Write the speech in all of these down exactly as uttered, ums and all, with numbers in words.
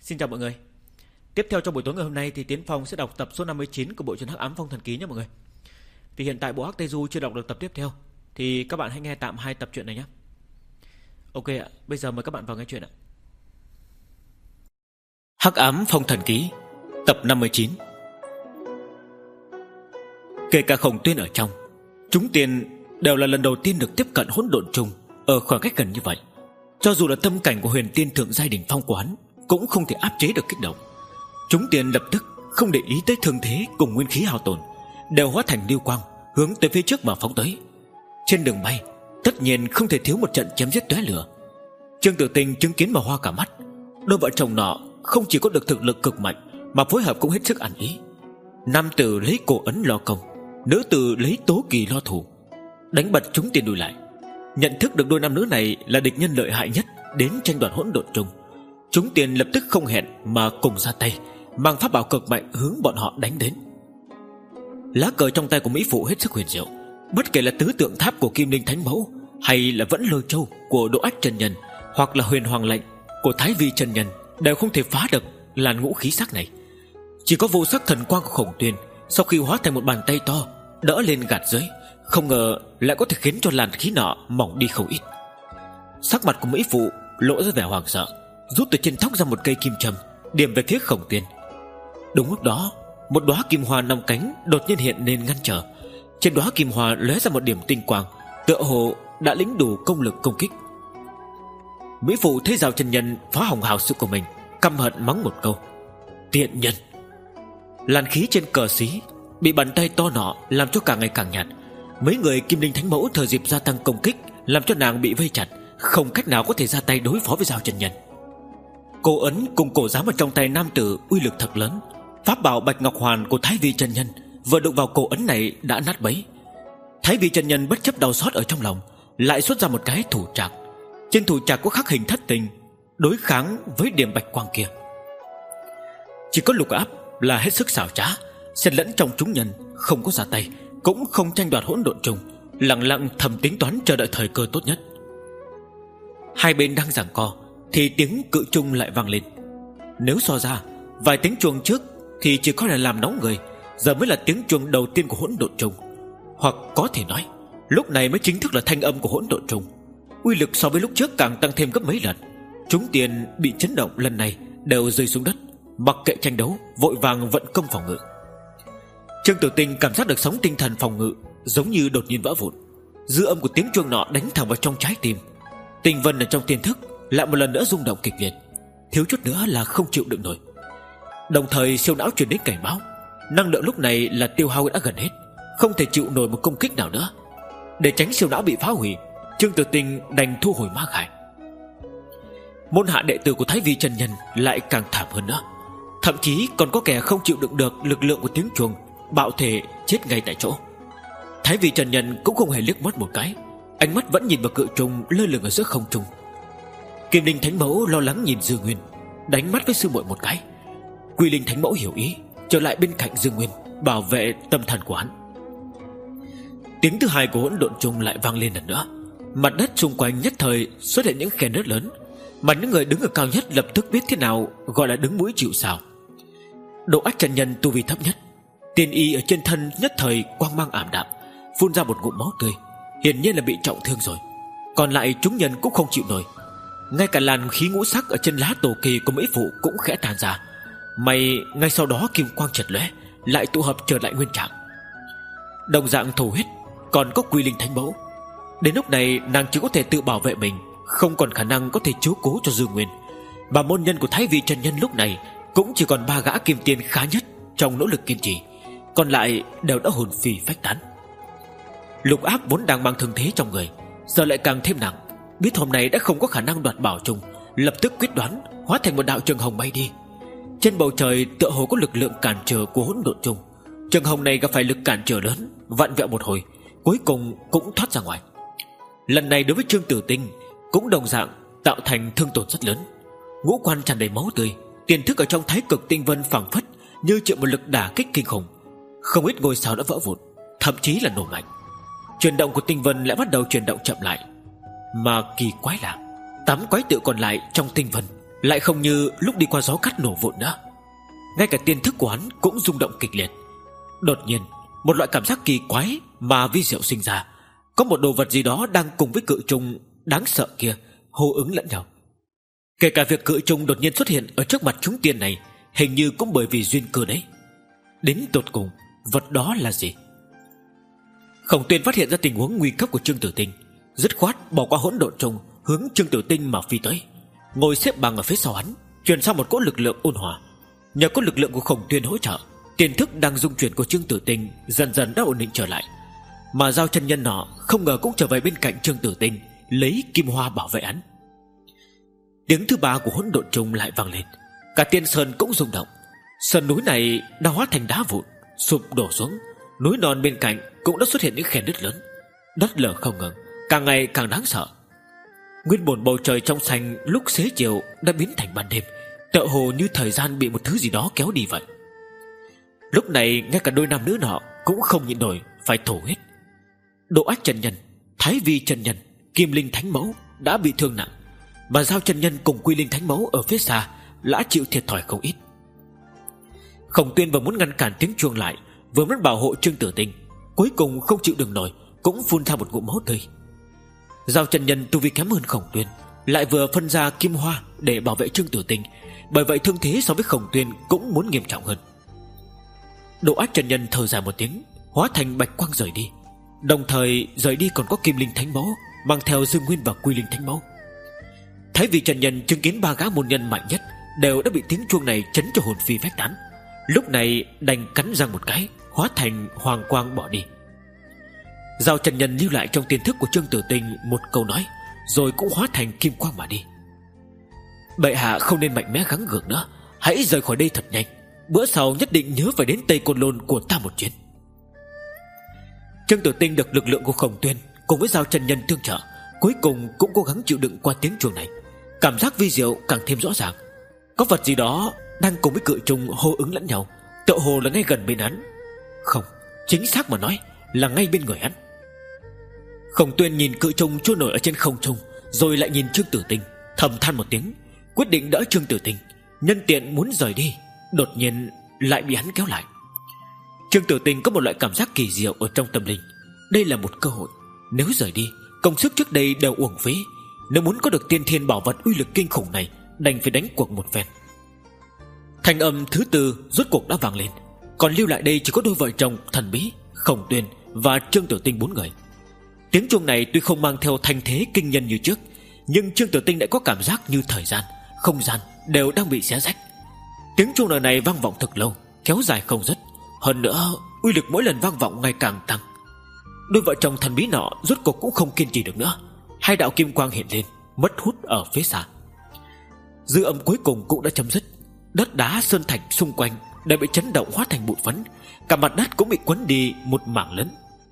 Xin chào mọi người. Tiếp theo trong buổi tối ngày hôm nay thì Tiến Phong sẽ đọc tập số năm mươi chín của bộ truyện Hắc Ám Phong Thần Ký nhé mọi người. Vì hiện tại bộ Hắc Tây Du chưa đọc được tập tiếp theo thì các bạn hãy nghe tạm hai tập truyện này nhé. Ok ạ, bây giờ mời các bạn vào nghe chuyện ạ. Hắc Ám Phong Thần Ký, tập năm mươi chín. Kể cả Khổng Tuyên ở trong, chúng tiền đều là lần đầu tiên được tiếp cận hỗn độn trùng ở khoảng cách gần như vậy. Cho dù là tâm cảnh của huyền tiên thượng giai đỉnh phong của hắn cũng không thể áp chế được kích động. Chúng tiền lập tức không để ý tới thương thế cùng nguyên khí hao tổn, đều hóa thành lưu quang hướng tới phía trước mà phóng tới. Trên đường bay tất nhiên không thể thiếu một trận chém giết tóe lửa. Trương Tử Tinh chứng kiến mà hoa cả mắt. Đôi vợ chồng nọ không chỉ có được thực lực cực mạnh mà phối hợp cũng hết sức ăn ý. Nam tử lấy cổ ấn lo công, nữ tử lấy tố kỳ lo thủ, đánh bật chúng tiền đùi lại. Nhận thức được đôi nam nữ này là địch nhân lợi hại nhất đến tranh đoạt hỗn độn trùng, chúng tiền lập tức không hẹn mà cùng ra tay, mang pháp bảo cực mạnh hướng bọn họ đánh đến. Lá cờ trong tay của mỹ phụ hết sức huyền diệu, bất kể là tứ tượng tháp của Kim Linh Thánh Mẫu, hay là vẫn lôi châu của Độ Ách Chân Nhân, hoặc là huyền hoàng lệnh của Thái Vi Chân Nhân, đều không thể phá được làn ngũ khí sắc này. Chỉ có vô sắc thần quang của Khổng Tuyên sau khi hóa thành một bàn tay to đỡ lên gạt dưới, không ngờ lại có thể khiến cho làn khí nọ mỏng đi không ít. Sắc mặt của mỹ phụ lộ ra vẻ hoảng sợ, rút từ trên tóc ra một cây kim châm điểm về phía Khổng Tuyên. Đúng lúc đó, một đóa kim hoa năm cánh đột nhiên hiện lên ngăn trở. Trên đóa kim hoa lóe ra một điểm tinh quang, tựa hồ đã lĩnh đủ công lực công kích. Mỹ phụ thấy Giao Chân Nhân phá hỏng hào sự của mình, căm hận mắng một câu: tiện nhân. Làn khí trên cờ xí bị bàn tay to nọ làm cho càng ngày càng nhạt. Mấy người Kim Linh Thánh Mẫu thời dịp gia tăng công kích, làm cho nàng bị vây chặt, không cách nào có thể ra tay đối phó với Giao Chân Nhân. Cổ ấn cùng cổ giám ở trong tay nam tử uy lực thật lớn. Pháp bảo Bạch Ngọc Hoàn của Thái Vi Chân Nhân vừa đụng vào cổ ấn này đã nát bấy. Thái Vi Chân Nhân bất chấp đau xót ở trong lòng, lại xuất ra một cái thủ trạc. Trên thủ trạc có khắc hình thất tình, đối kháng với điểm bạch quang kia. Chỉ có Lục Áp là hết sức xảo trá, xen lẫn trong chúng nhân, không có ra tay, cũng không tranh đoạt hỗn độn trùng, lặng lặng thầm tính toán chờ đợi thời cơ tốt nhất. Hai bên đang giằng co thì tiếng cự chung lại vang lên. Nếu so ra, vài tiếng chuông trước thì chỉ có là làm nóng người, giờ mới là tiếng chuông đầu tiên của hỗn độn trùng. Hoặc có thể nói, lúc này mới chính thức là thanh âm của hỗn độn trùng. Uy lực so với lúc trước càng tăng thêm gấp mấy lần. Chúng tiền bị chấn động lần này đều rơi xuống đất, mặc kệ tranh đấu, vội vàng vận công phòng ngự. Trương Tử Tinh cảm giác được sóng tinh thần phòng ngự giống như đột nhiên vỡ vụn. Dư âm của tiếng chuông nọ đánh thẳng vào trong trái tim. Tinh vân ở trong tiềm thức lại một lần nữa rung động kịch liệt, thiếu chút nữa là không chịu đựng nổi. Đồng thời siêu não truyền đến cảnh báo, năng lượng lúc này là tiêu hao đã gần hết, không thể chịu nổi một công kích nào nữa. Để tránh siêu não bị phá hủy, Trương Tử Tinh đành thu hồi ma khải. Môn hạ đệ tử của Thái Vi Chân Nhân lại càng thảm hơn nữa, thậm chí còn có kẻ không chịu đựng được lực lượng của tiếng chuông, bạo thể chết ngay tại chỗ. Thái Vi Chân Nhân cũng không hề liếc mắt một cái, ánh mắt vẫn nhìn vào cự trùng lơ lửng ở giữa không trung. Kim Linh Thánh Mẫu lo lắng nhìn Dương Nguyên, đánh mắt với sư muội một cái. Quy Linh Thánh Mẫu hiểu ý, trở lại bên cạnh Dương Nguyên, bảo vệ tâm thần của hắn. Tiếng thứ hai của hỗn độn trùng lại vang lên lần nữa. Mặt đất xung quanh nhất thời xuất hiện những khe nứt lớn, mà những người đứng ở cao nhất lập tức biết thế nào gọi là đứng mũi chịu sào. Độ Ách Chân Nhân tu vi thấp nhất, tiền y ở trên thân nhất thời quang mang ảm đạm, phun ra một ngụm máu tươi, hiển nhiên là bị trọng thương rồi. Còn lại chúng nhân cũng không chịu nổi, ngay cả làn khí ngũ sắc ở trên lá tổ kỳ của mỹ phụ cũng khẽ tàn ra. May ngay sau đó kim quang chợt lóe, lại tụ hợp trở lại nguyên trạng. Đồng dạng thổ huyết còn có Quy Linh Thánh Mẫu. Đến lúc này nàng chỉ có thể tự bảo vệ mình, không còn khả năng có thể chiếu cố cho Dương Nguyên. Mà môn nhân của Thái Vi Chân Nhân lúc này cũng chỉ còn ba gã kim tiên khá nhất trong nỗ lực kiên trì, còn lại đều đã hồn phi phách tán. Lục Áp vốn đang mang thương thế trong người, giờ lại càng thêm nặng, biết hôm nay đã không có khả năng đoạt bảo trùng, lập tức quyết đoán hóa thành một đạo trường hồng bay đi. Trên bầu trời tựa hồ có lực lượng cản trở của hỗn độn trùng. Trường hồng này gặp phải lực cản trở lớn, vặn vẹo một hồi, cuối cùng cũng thoát ra ngoài. Lần này đối với Trương Tử Tinh cũng đồng dạng tạo thành thương tổn rất lớn. Ngũ quan tràn đầy máu tươi, tiền thức ở trong thái cực tinh vân phảng phất như chịu một lực đả kích kinh khủng. Không ít ngôi sao đã vỡ vụn, thậm chí là nổ mạnh. Chuyển động của tinh vân lại bắt đầu chuyển động chậm lại. Mà kỳ quái là tám quái tự còn lại trong tinh vân lại không như lúc đi qua gió cát nổ vụn nữa. Ngay cả tiên thức của hắn cũng rung động kịch liệt. Đột nhiên một loại cảm giác kỳ quái mà vi diệu sinh ra. Có một đồ vật gì đó đang cùng với cự trùng đáng sợ kia hô ứng lẫn nhau. Kể cả việc cự trùng đột nhiên xuất hiện ở trước mặt chúng tiên này, hình như cũng bởi vì duyên cơ đấy. Đến tột cùng vật đó là gì? Khổng Tuyên phát hiện ra tình huống nguy cấp của Trương Tử Tinh, dứt khoát bỏ qua hỗn độn trùng, hướng Trương Tử Tinh mà phi tới, ngồi xếp bằng ở phía sau hắn, truyền sang một cỗ lực lượng ôn hòa. Nhờ có lực lượng của Khổng Tuyên hỗ trợ, tiền thức đang dung chuyển của Trương Tử Tinh dần dần đã ổn định trở lại. Mà Giao chân nhân nọ không ngờ cũng trở về bên cạnh Trương Tử Tinh, lấy kim hoa bảo vệ hắn. Tiếng thứ ba của hỗn độn trùng lại vang lên. Cả Tiên Sơn cũng rung động. Sơn núi này đã hóa thành đá vụn, sụp đổ xuống. Núi non bên cạnh cũng đã xuất hiện những khe nứt lớn. Đất lở không ngừng, càng ngày càng đáng sợ. Nguyên bổn bầu trời trong xanh lúc xế chiều đã biến thành ban đêm, tựa hồ như thời gian bị một thứ gì đó kéo đi vậy. Lúc này ngay cả đôi nam nữ nọ cũng không nhịn nổi phải thổ huyết. Độ Ách chân nhân, Thái Vi chân nhân, Kim Linh thánh mẫu đã bị thương nặng, mà Giao chân nhân cùng Quy Linh thánh mẫu ở phía xa đã chịu thiệt thòi không ít. Khổng Tuyên vừa muốn ngăn cản tiếng chuông lại, vừa muốn bảo hộ Trương Tử Tinh, cuối cùng không chịu đựng nổi, cũng phun ra một ngụm máu tươi. Giao chân nhân tu vi kém hơn Khổng Tuyên, lại vừa phân ra kim hoa để bảo vệ Trương Tử Tinh, bởi vậy thương thế so với Khổng Tuyên cũng muốn nghiêm trọng hơn. Độ Ách chân nhân thở dài một tiếng, hóa thành bạch quang rời đi. Đồng thời rời đi còn có Kim Linh thánh mẫu mang theo Dương Nguyên và Quy Linh thánh mẫu. Thái Vi chân nhân chứng kiến ba gã môn nhân mạnh nhất đều đã bị tiếng chuông này chấn cho hồn phi phách tán, lúc này đành cắn răng một cái, hóa thành hoàng quang bỏ đi. Giao chân nhân lưu lại trong tiên thức của Trương Tử Tinh một câu nói, rồi cũng hóa thành kim quang mà đi. Bệ hạ không nên mạnh mẽ gắng gượng nữa, hãy rời khỏi đây thật nhanh. Bữa sau nhất định nhớ phải đến Tây Côn Lôn của ta một chuyến. Trương Tử Tinh được lực lượng của Khổng Tuyên cùng với Giao chân nhân tương trợ, cuối cùng cũng cố gắng chịu đựng qua tiếng chuông này. Cảm giác vi diệu càng thêm rõ ràng. Có vật gì đó đang cùng với cự trùng hô ứng lẫn nhau, tựa hồ là ngay gần bên hắn. Không, chính xác mà nói là ngay bên người hắn. Khổng Tuyên nhìn cự trùng trôi nổi ở trên không trung, rồi lại nhìn Trương Tử Tinh, thầm than một tiếng, quyết định đỡ Trương Tử Tinh, nhân tiện muốn rời đi, đột nhiên lại bị hắn kéo lại. Trương Tử Tinh có một loại cảm giác kỳ diệu ở trong tâm linh. Đây là một cơ hội, nếu rời đi, công sức trước đây đều uổng phí. Nếu muốn có được tiên thiên bảo vật uy lực kinh khủng này, đành phải đánh cuộc một phen. Thanh âm thứ tư rốt cuộc đã vang lên. Còn lưu lại đây chỉ có đôi vợ chồng thần bí Khổng Tuyên và Trương Tử Tinh bốn người. Tiếng chuông này tuy không mang theo thanh thế kinh nhân như trước, nhưng Trương Tử Tinh đã có cảm giác như thời gian, không gian đều đang bị xé rách. Tiếng chuông lần này vang vọng thực lâu, kéo dài không dứt. Hơn nữa uy lực mỗi lần vang vọng ngày càng tăng. Đôi vợ chồng thần bí nọ rốt cuộc cũng không kiên trì được nữa, hai đạo kim quang hiện lên, mất hút ở phía xa. Dư âm cuối cùng cũng đã chấm dứt. Đất đá sơn thạch xung quanh đều bị chấn động hóa thành bụi phấn, cả mặt đất cũng bị quấn đi một mảng lớn.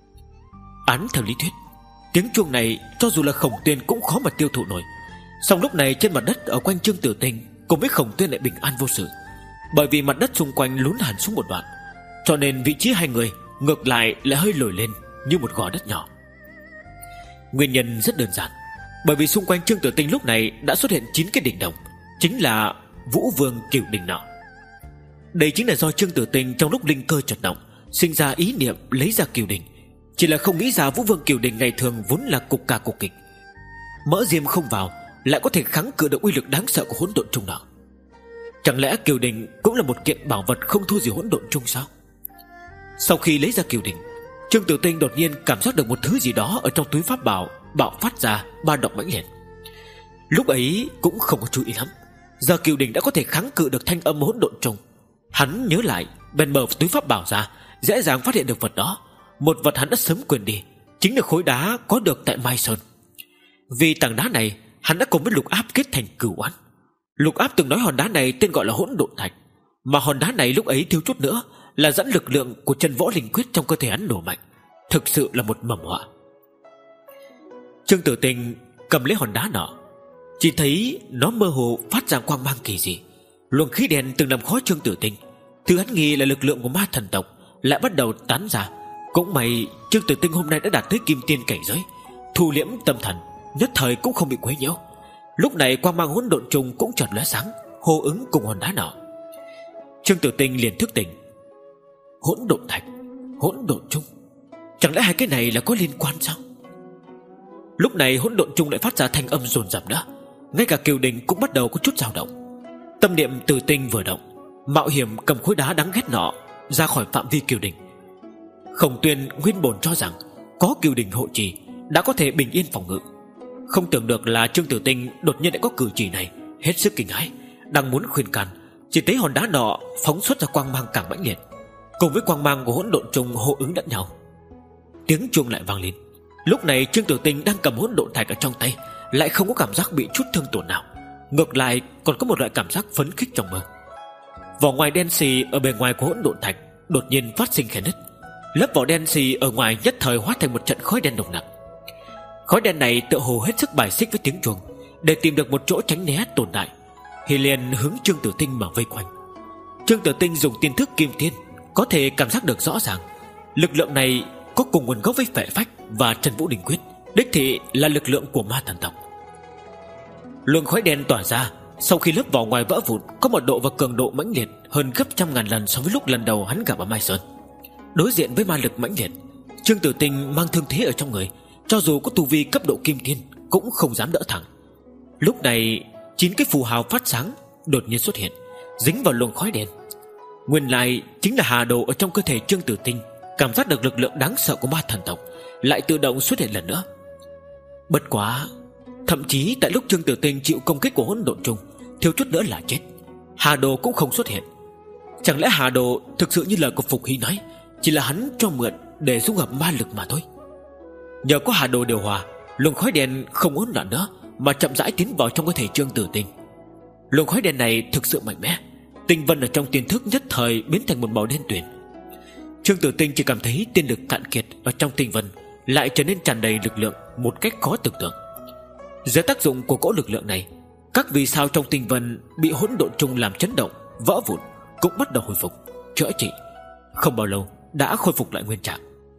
Án theo lý thuyết, tiếng chuông này cho dù là Khổng Tuyên cũng khó mà tiêu thụ nổi. Song lúc này trên mặt đất ở quanh Trương Tử Tinh cùng với Khổng Tuyên lại bình an vô sự, bởi vì mặt đất xung quanh lún hẳn xuống một đoạn, cho nên vị trí hai người ngược lại lại hơi lồi lên như một gò đất nhỏ. Nguyên nhân rất đơn giản, bởi vì xung quanh Trương Tử Tinh lúc này đã xuất hiện chín cái đỉnh đồng, chính là Vũ Vương Cửu Đỉnh nọ. Đây chính là do Trương Tử Tinh trong lúc linh cơ chợt động, sinh ra ý niệm lấy ra Cửu Đỉnh, chỉ là không nghĩ ra Vũ Vương Cửu Đỉnh ngày thường vốn là cục ca cục kịch, mỡ diêm không vào lại có thể kháng cự được uy lực đáng sợ của hỗn độn trùng nọ. Chẳng lẽ Cửu Đỉnh cũng là một kiện bảo vật không thua gì hỗn độn trùng sao? Sau khi lấy ra Cửu Đỉnh, Trương Tử Tinh đột nhiên cảm giác được một thứ gì đó ở trong túi pháp bảo bạo phát ra ba động mãnh liệt. Lúc ấy cũng không có chú ý lắm, giờ Cửu Đỉnh đã có thể kháng cự được thanh âm hỗn độn trùng. Hắn nhớ lại, bèn mở túi pháp bảo ra, dễ dàng phát hiện được vật đó. Một vật hắn đã sớm quên đi, chính là khối đá có được tại Mai Sơn. Vì tảng đá này, hắn đã cùng với Lục Áp kết thành cửu oán. Lục Áp từng nói hòn đá này tên gọi là hỗn độn thạch, mà hòn đá này lúc ấy thiếu chút nữa là dẫn lực lượng của chân võ linh quyết trong cơ thể hắn nổ mạnh, thực sự là một mầm họa. Trương Tử Tinh cầm lấy hòn đá nọ, chỉ thấy nó mơ hồ phát ra quang mang kỳ dị. Luồng khí đen từng làm khó Trương Tử Tinh, thứ hắn nghi là lực lượng của ma thần tộc lại bắt đầu tán ra. Cũng may Trương Tử Tinh hôm nay đã đạt tới kim tiên cảnh giới, thu liễm tâm thần, nhất thời cũng không bị quấy nhiễu. Lúc này quang mang hỗn độn trùng cũng chợt lóe sáng, hô ứng cùng hòn đá nọ. Trương Tử Tinh liền thức tỉnh. Hỗn độn thạch, hỗn độn trùng, chẳng lẽ hai cái này là có liên quan sao? Lúc này hỗn độn trùng lại phát ra thanh âm dồn dập nữa, ngay cả Kiều Đình cũng bắt đầu có chút dao động. Tâm niệm Tử Tinh vừa động, mạo hiểm cầm khối đá đáng ghét nọ ra khỏi phạm vi Kiều Đình. Khổng Tuyên nguyên bổn cho rằng có Kiều Đình hộ trì đã có thể bình yên phòng ngự, không tưởng được là Trương Tử Tinh đột nhiên lại có cử chỉ này, hết sức kinh hãi, đang muốn khuyên can, chỉ thấy hòn đá nọ phóng xuất ra quang mang càng mãnh liệt, cùng với quang mang của hỗn độn trùng hô ứng lẫn nhau. Tiếng chuông lại vang lên. Lúc này Trương Tử Tinh đang cầm hỗn độn thạch ở trong tay, lại không có cảm giác bị chút thương tổn nào, ngược lại còn có một loại cảm giác phấn khích trong mơ. Vỏ ngoài đen xì ở bề ngoài của hỗn độn thạch đột nhiên phát sinh khe nứt, lớp vỏ đen xì ở ngoài nhất thời hóa thành một trận khói đen nồng nặc. Khói đen này tựa hồ hết sức bài xích với tiếng chuông, để tìm được một chỗ tránh né tồn tại, thì liền hướng Trương Tử Tinh mà vây quanh. Trương Tử Tinh dùng tiên thức Kim Tiên có thể cảm giác được rõ ràng, lực lượng này có cùng nguồn gốc với Phệ Phách và Trần Vũ Đình Quyết, đích thị là lực lượng của ma thần tộc. Luồng khói đen tỏa ra sau khi lớp vỏ ngoài vỡ vụn có một độ và cường độ mãnh liệt hơn gấp trăm ngàn lần so với lúc lần đầu hắn gặp ở Mai Sơn. Đối diện với ma lực mãnh liệt, Trương Tử Tinh mang thương thế ở trong người, cho dù có tu vi cấp độ Kim Tiên cũng không dám đỡ thẳng. Lúc này chín cái phù hào phát sáng đột nhiên xuất hiện, dính vào luồng khói đen. Nguyên lại chính là hà đồ ở trong cơ thể Trương Tử Tinh cảm giác được lực lượng đáng sợ của ma thần tộc, lại tự động xuất hiện lần nữa. Bất quá, thậm chí tại lúc Trương Tử Tinh chịu công kích của hỗn độn trùng, thiếu chút nữa là chết, hà đồ cũng không xuất hiện. Chẳng lẽ hà đồ thực sự như lời của Phục Hy nói, chỉ là hắn cho mượn để dung hợp ma lực mà thôi? Nhờ có hà đồ điều hòa, luồng khói đen không hỗn loạn nữa, mà chậm rãi tiến vào trong cơ thể Trương Tử Tinh. Luồng khói đen này thực sự mạnh mẽ, tinh vân ở trong tiên thức nhất thời biến thành một màu đen tuyền. Trương Tử Tinh chỉ cảm thấy tiên lực cạn kiệt ở trong tinh vân lại trở nên tràn đầy lực lượng một cách khó tưởng tượng. Dưới tác dụng của cỗ lực lượng này, các vì sao trong tinh vân bị hỗn độn trùng làm chấn động, vỡ vụn cũng bắt đầu hồi phục, chữa trị. Không bao lâu đã khôi phục lại nguyên trạng.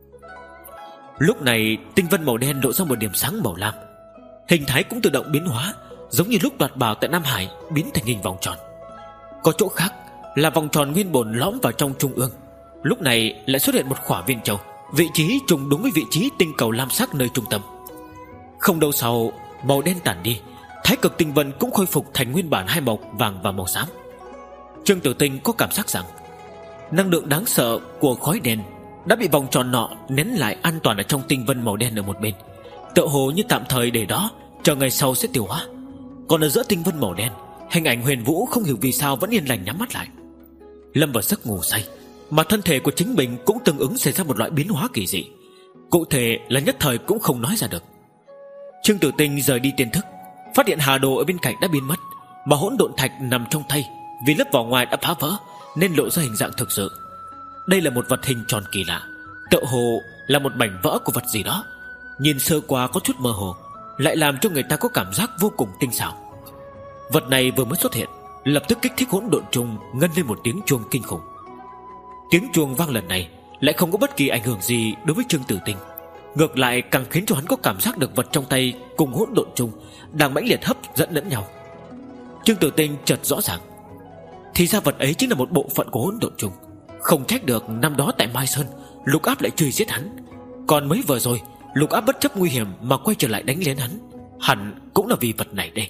Lúc này tinh vân màu đen lộ ra một điểm sáng màu lam, hình thái cũng tự động biến hóa, giống như lúc đoạt bảo tại Nam Hải biến thành hình vòng tròn. Có chỗ khác là vòng tròn nguyên bổn lõm vào trong trung ương, lúc này lại xuất hiện một khỏa viên châu, vị trí trùng đúng với vị trí tinh cầu lam sắc nơi trung tâm. Không lâu sau, màu đen tản đi, thái cực tinh vân cũng khôi phục thành nguyên bản hai màu vàng và màu xám. Trương Tử Tinh có cảm giác rằng năng lượng đáng sợ của khói đen đã bị vòng tròn nọ nén lại an toàn ở trong tinh vân màu đen ở một bên, tựa hồ như tạm thời để đó, chờ ngày sau sẽ tiêu hóa. Còn ở giữa tinh vân màu đen, hình ảnh Huyền Vũ không hiểu vì sao vẫn yên lành nhắm mắt lại, lâm vào giấc ngủ say, mà thân thể của chính mình cũng tương ứng xảy ra một loại biến hóa kỳ dị, cụ thể là nhất thời cũng không nói ra được. Trương Tử Tinh rời đi tiên thức, phát hiện hà đồ ở bên cạnh đã biến mất, mà hỗn độn thạch nằm trong tay vì lớp vỏ ngoài đã phá vỡ nên lộ ra hình dạng thực sự. Đây là một vật hình tròn kỳ lạ, tựa hồ là một mảnh vỡ của vật gì đó, nhìn sơ qua có chút mơ hồ, lại làm cho người ta có cảm giác vô cùng tinh xảo. Vật này vừa mới xuất hiện, lập tức kích thích hỗn độn trùng ngân lên một tiếng chuông kinh khủng. Tiếng chuông vang lần này lại không có bất kỳ ảnh hưởng gì đối với Trương Tử Tinh, ngược lại càng khiến cho hắn có cảm giác được vật trong tay cùng hỗn độn trùng đang mãnh liệt hấp dẫn lẫn nhau. Trương Tử Tinh chợt rõ ràng, thì ra vật ấy chính là một bộ phận của hỗn độn trùng. Không trách được năm đó tại Mai Sơn Lục Áp lại truy giết hắn, còn mấy vừa rồi Lục Áp bất chấp nguy hiểm mà quay trở lại đánh lên hắn, hẳn cũng là vì vật này đây.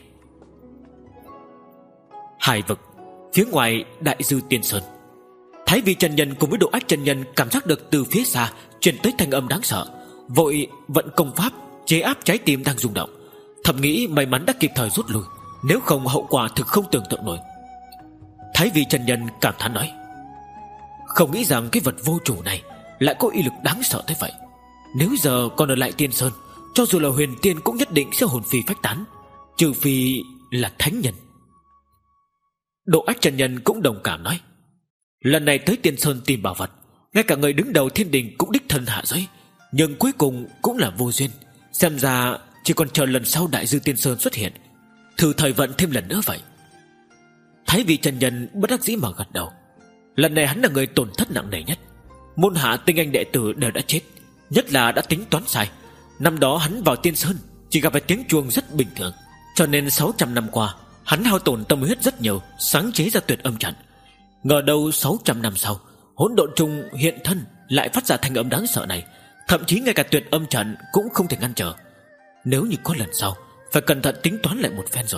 Hải vực phía ngoài Đại Dư Tiên Sơn, Thái Vi chân nhân cùng với Độ Ách chân nhân cảm giác được từ phía xa truyền tới thanh âm đáng sợ, vội vận công pháp chế áp trái tim đang rung động, thầm nghĩ may mắn đã kịp thời rút lui, nếu không hậu quả thực không tưởng tượng nổi. Thái Vi chân nhân cảm thán nói, không nghĩ rằng cái vật vô chủ này lại có uy lực đáng sợ thế vậy. Nếu giờ còn ở lại Tiên Sơn, cho dù là huyền tiên cũng nhất định sẽ hồn phi phách tán, trừ phi là thánh nhân. Độ Ách chân nhân cũng đồng cảm nói, lần này tới Tiên Sơn tìm bảo vật, ngay cả người đứng đầu thiên đình cũng đích thân hạ giới, nhưng cuối cùng cũng là vô duyên. Xem ra chỉ còn chờ lần sau Đại Dư Tiên Sơn xuất hiện, thử thời vận thêm lần nữa vậy. Thái Vi chân nhân bất đắc dĩ mà gật đầu. Lần này hắn là người tổn thất nặng nề nhất, môn hạ tinh anh đệ tử đều đã chết, nhất là đã tính toán sai. Năm đó hắn vào Tiên Sơn chỉ gặp phải tiếng chuông rất bình thường, Cho nên sáu trăm năm qua hắn hao tổn tâm huyết rất nhiều, sáng chế ra tuyệt âm trận. Ngờ đâu sáu trăm năm sau, hỗn độn trùng hiện thân lại phát ra thanh âm đáng sợ này, thậm chí ngay cả tuyệt âm trận cũng không thể ngăn trở. Nếu như có lần sau, phải cẩn thận tính toán lại một phen rồi.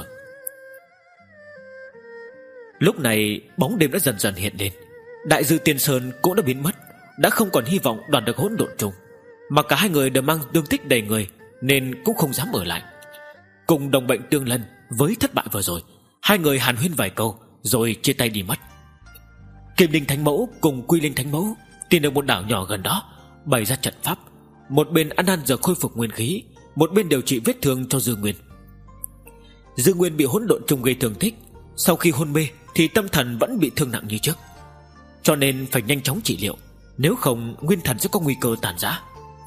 Lúc này bóng đêm đã dần dần hiện lên, Đại Dư Tiên Sơn cũng đã biến mất, đã không còn hy vọng đoạt được hỗn độn trùng. Mà cả hai người đều mang thương tích đầy người, nên cũng không dám ở lại. Cùng đồng bệnh tương lân với thất bại vừa rồi, hai người hàn huyên vài câu rồi chia tay đi mất. Kim Linh Thánh Mẫu cùng Quy Linh Thánh Mẫu tìm được một đảo nhỏ gần đó, bày ra trận pháp, một bên ăn ăn giờ khôi phục nguyên khí, một bên điều trị vết thương cho Dương Nguyên. Dương Nguyên bị hỗn độn trùng gây thương tích, sau khi hôn mê thì tâm thần vẫn bị thương nặng như trước, cho nên phải nhanh chóng trị liệu, nếu không nguyên thần sẽ có nguy cơ tàn rã.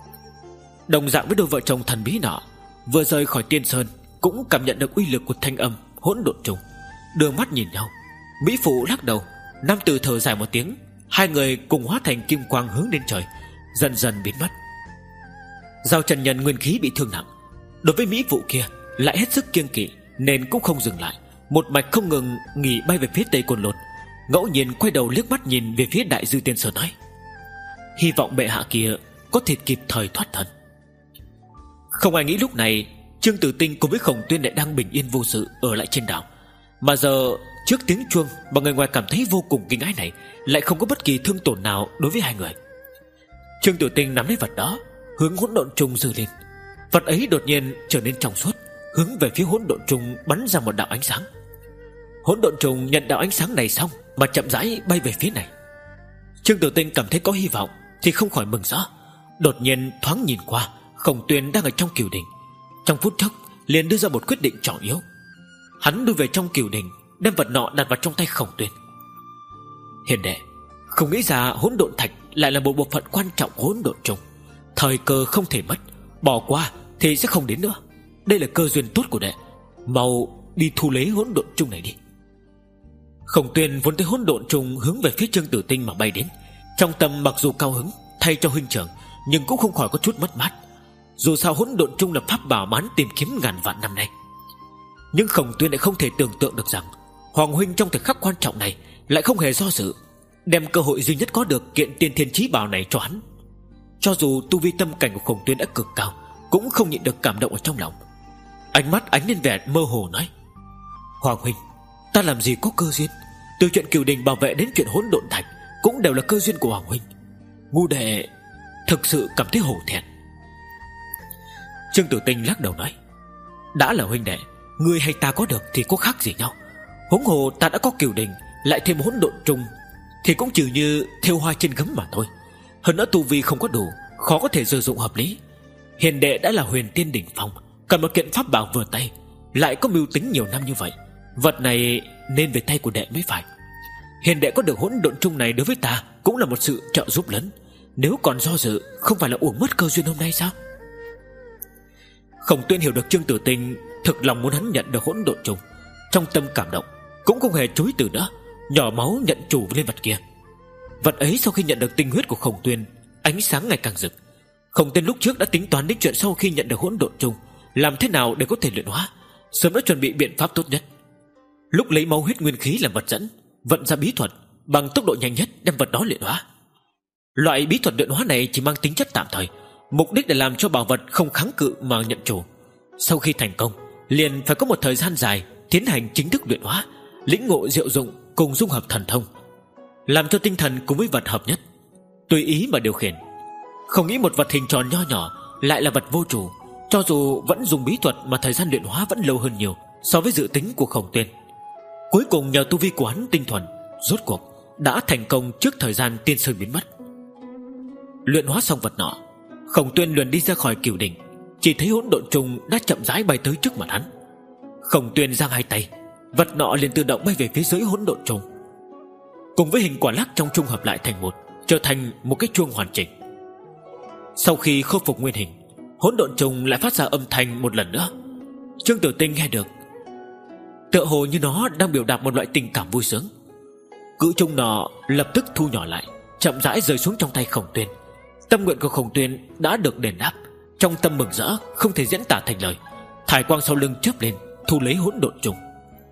Đồng dạng với đôi vợ chồng thần bí nọ, vừa rời khỏi Tiên Sơn cũng cảm nhận được uy lực của thanh âm hỗn độn trùng, đưa mắt nhìn nhau. Mỹ phụ lắc đầu, nam tử thở dài một tiếng, hai người cùng hóa thành kim quang hướng lên trời, dần dần biến mất. Giao Trần Nhân nguyên khí bị thương nặng, đối với Mỹ phụ kia lại hết sức kiêng kỵ, nên cũng không dừng lại, một mạch không ngừng nghỉ bay về phía Tây Côn Lôn, ngẫu nhiên quay đầu liếc mắt nhìn về phía Đại Dư Tiên Sơn nói: hy vọng bệ hạ kia có thể kịp thời thoát thân. Không ai nghĩ lúc này Trương Tử Tinh cùng với Khổng Tuyên lại đang bình yên vô sự ở lại trên đảo, mà giờ trước tiếng chuông mà người ngoài cảm thấy vô cùng kinh ái này lại không có bất kỳ thương tổn nào đối với hai người. Trương Tử Tinh nắm lấy vật đó, hướng hỗn độn trùng giơ lên. Vật ấy đột nhiên trở nên trong suốt, hướng về phía hỗn độn trùng bắn ra một đạo ánh sáng. Hỗn độn trùng nhận đạo ánh sáng này xong mà chậm rãi bay về phía này. Trương Tử Tinh cảm thấy có hy vọng thì không khỏi mừng rỡ, đột nhiên thoáng nhìn qua Khổng Tuyên đang ở trong cửu đình, trong phút chốc liền đưa ra một quyết định trọng yếu. Hắn đưa về trong cửu đình, đem vật nọ đặt vào trong tay Khổng Tuyên. Hiền đệ, không nghĩ ra hỗn độn thạch lại là một bộ phận quan trọng của hỗn độn trùng, thời cơ không thể mất, bỏ qua thì sẽ không đến nữa. Đây là cơ duyên tốt của đệ, mau đi thu lấy hỗn độn trùng này đi. Khổng Tuyên vốn thấy hỗn độn trùng hướng về phía Trương Tử Tinh mà bay đến, trong tâm mặc dù cao hứng thay cho huynh trưởng, nhưng cũng không khỏi có chút mất mát. Dù sao hỗn độn trùng là pháp bảo mãn tìm kiếm ngàn vạn năm nay. Nhưng Khổng Tuyên lại không thể tưởng tượng được rằng Hoàng huynh trong thời khắc quan trọng này lại không hề do dự, đem cơ hội duy nhất có được kiện tiên thiên chí bảo này cho hắn. Cho dù tu vi tâm cảnh của Khổng Tuyên đã cực cao, cũng không nhịn được cảm động ở trong lòng. Ánh mắt ánh lên vẻ mơ hồ nói: Hoàng huynh, ta làm gì có cơ duyên, từ chuyện cửu đình bảo vệ đến chuyện hỗn độn thạch cũng đều là cơ duyên của Hoàng huynh. Ngu đệ thực sự cảm thấy hổ thẹn. Trương Tử Tinh lắc đầu nói: đã là huynh đệ, ngươi hay ta có được thì có khác gì nhau. Huống hồ ta đã có cửu đình, lại thêm hỗn độn trùng thì cũng trừ như thêu hoa trên gấm mà thôi. Hơn nữa tu vi không có đủ, khó có thể sử dụng hợp lý. Hiền đệ đã là huyền tiên đỉnh phong, cần một kiện pháp bảo vừa tay, lại có mưu tính nhiều năm như vậy, vật này nên về tay của đệ mới phải. Hiền đệ có được hỗn độn trùng này đối với ta cũng là một sự trợ giúp lớn, nếu còn do dự không phải là uổng mất cơ duyên hôm nay sao? Khổng Tuyên hiểu được Trương Tử Tinh thực lòng muốn hắn nhận được hỗn độn trùng, trong tâm cảm động, cũng không hề chối từ nữa, nhỏ máu nhận chủ lên vật kia. Vật ấy sau khi nhận được tinh huyết của Khổng Tuyên, ánh sáng ngày càng rực. Khổng Tuyên lúc trước đã tính toán đến chuyện sau khi nhận được hỗn độn trùng làm thế nào để có thể luyện hóa, sớm đã chuẩn bị biện pháp tốt nhất. Lúc lấy máu huyết nguyên khí làm vật dẫn, vận ra bí thuật bằng tốc độ nhanh nhất đem vật đó luyện hóa. Loại bí thuật luyện hóa này chỉ mang tính chất tạm thời, mục đích để làm cho bảo vật không kháng cự mà nhận chủ. Sau khi thành công, liền phải có một thời gian dài tiến hành chính thức luyện hóa, lĩnh ngộ diệu dụng cùng dung hợp thần thông, làm cho tinh thần cùng với vật hợp nhất, tùy ý mà điều khiển. Không nghĩ một vật hình tròn nho nhỏ lại là vật vô chủ, cho dù vẫn dùng bí thuật mà thời gian luyện hóa vẫn lâu hơn nhiều so với dự tính của Khổng Tuyên. Cuối cùng nhờ tu vi của hắn tinh thuần, rốt cuộc đã thành công trước thời gian tiên sơn biến mất. Luyện hóa xong vật nọ, Khổng Tuyên liền đi ra khỏi cửu đỉnh, chỉ thấy hỗn độn trùng đã chậm rãi bay tới trước mặt hắn. Khổng Tuyên giang hai tay, vật nọ liền tự động bay về phía dưới hỗn độn trùng, cùng với hình quả lắc trong trung hợp lại thành một, trở thành một cái chuông hoàn chỉnh. Sau khi khôi phục nguyên hình, hỗn độn trùng lại phát ra âm thanh một lần nữa. Trương Tử Tinh nghe được, tựa hồ như nó đang biểu đạt một loại tình cảm vui sướng. Cự trùng nọ lập tức thu nhỏ lại, chậm rãi rơi xuống trong tay Khổng Tuyên. Tâm nguyện của Khổng Tuyên đã được đền đáp, trong tâm mừng rỡ không thể diễn tả thành lời. Thải quang sau lưng chớp lên, thu lấy hỗn độn trùng.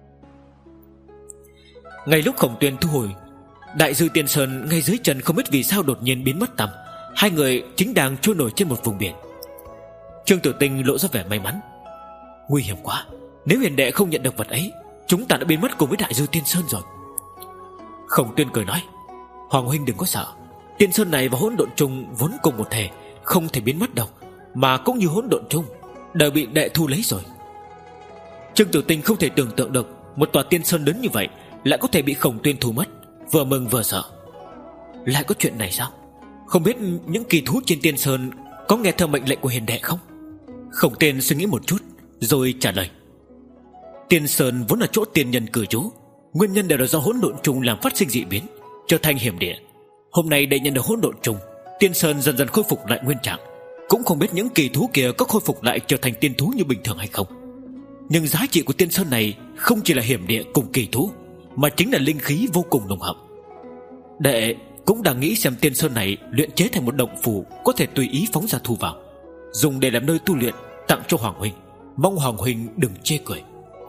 Ngay lúc Khổng Tuyên thu hồi Đại Dư Tiên Sơn, ngay dưới chân không biết vì sao đột nhiên biến mất tăm. Hai người chính đang trôi nổi trên một vùng biển. Trương Tử Tinh lộ ra vẻ may mắn. Nguy hiểm quá, nếu hiền đệ không nhận được vật ấy, chúng ta đã biến mất cùng với Đại Dư Tiên Sơn rồi. Khổng Tuyên cười nói, Hoàng huynh đừng có sợ, Tiên Sơn này và hỗn độn trùng vốn cùng một thể, không thể biến mất đâu, mà cũng như hỗn độn trùng đều bị đệ thu lấy rồi. Trương Tử Tinh không thể tưởng tượng được một tòa Tiên Sơn lớn như vậy lại có thể bị Khổng Tuyên thu mất, vừa mừng vừa sợ. Lại có chuyện này sao? Không biết những kỳ thú trên Tiên Sơn có nghe theo mệnh lệnh của hiền đệ không? Khổng Tuyên suy nghĩ một chút rồi trả lời, Tiên Sơn vốn là chỗ tiên nhân cư trú, nguyên nhân đều là do hỗn độn trùng làm phát sinh dị biến, trở thành hiểm địa. Hôm nay đệ nhận được hỗn độn trùng, Tiên Sơn dần dần khôi phục lại nguyên trạng. Cũng không biết những kỳ thú kia có khôi phục lại trở thành tiên thú như bình thường hay không. Nhưng giá trị của Tiên Sơn này không chỉ là hiểm địa cùng kỳ thú, mà chính là linh khí vô cùng nồng hậu. Đệ cũng đang nghĩ xem Tiên Sơn này luyện chế thành một động phủ có thể tùy ý phóng ra thu vào, dùng để làm nơi tu luyện, tặng cho Hoàng huynh. Mong Hoàng huynh đừng chê cười.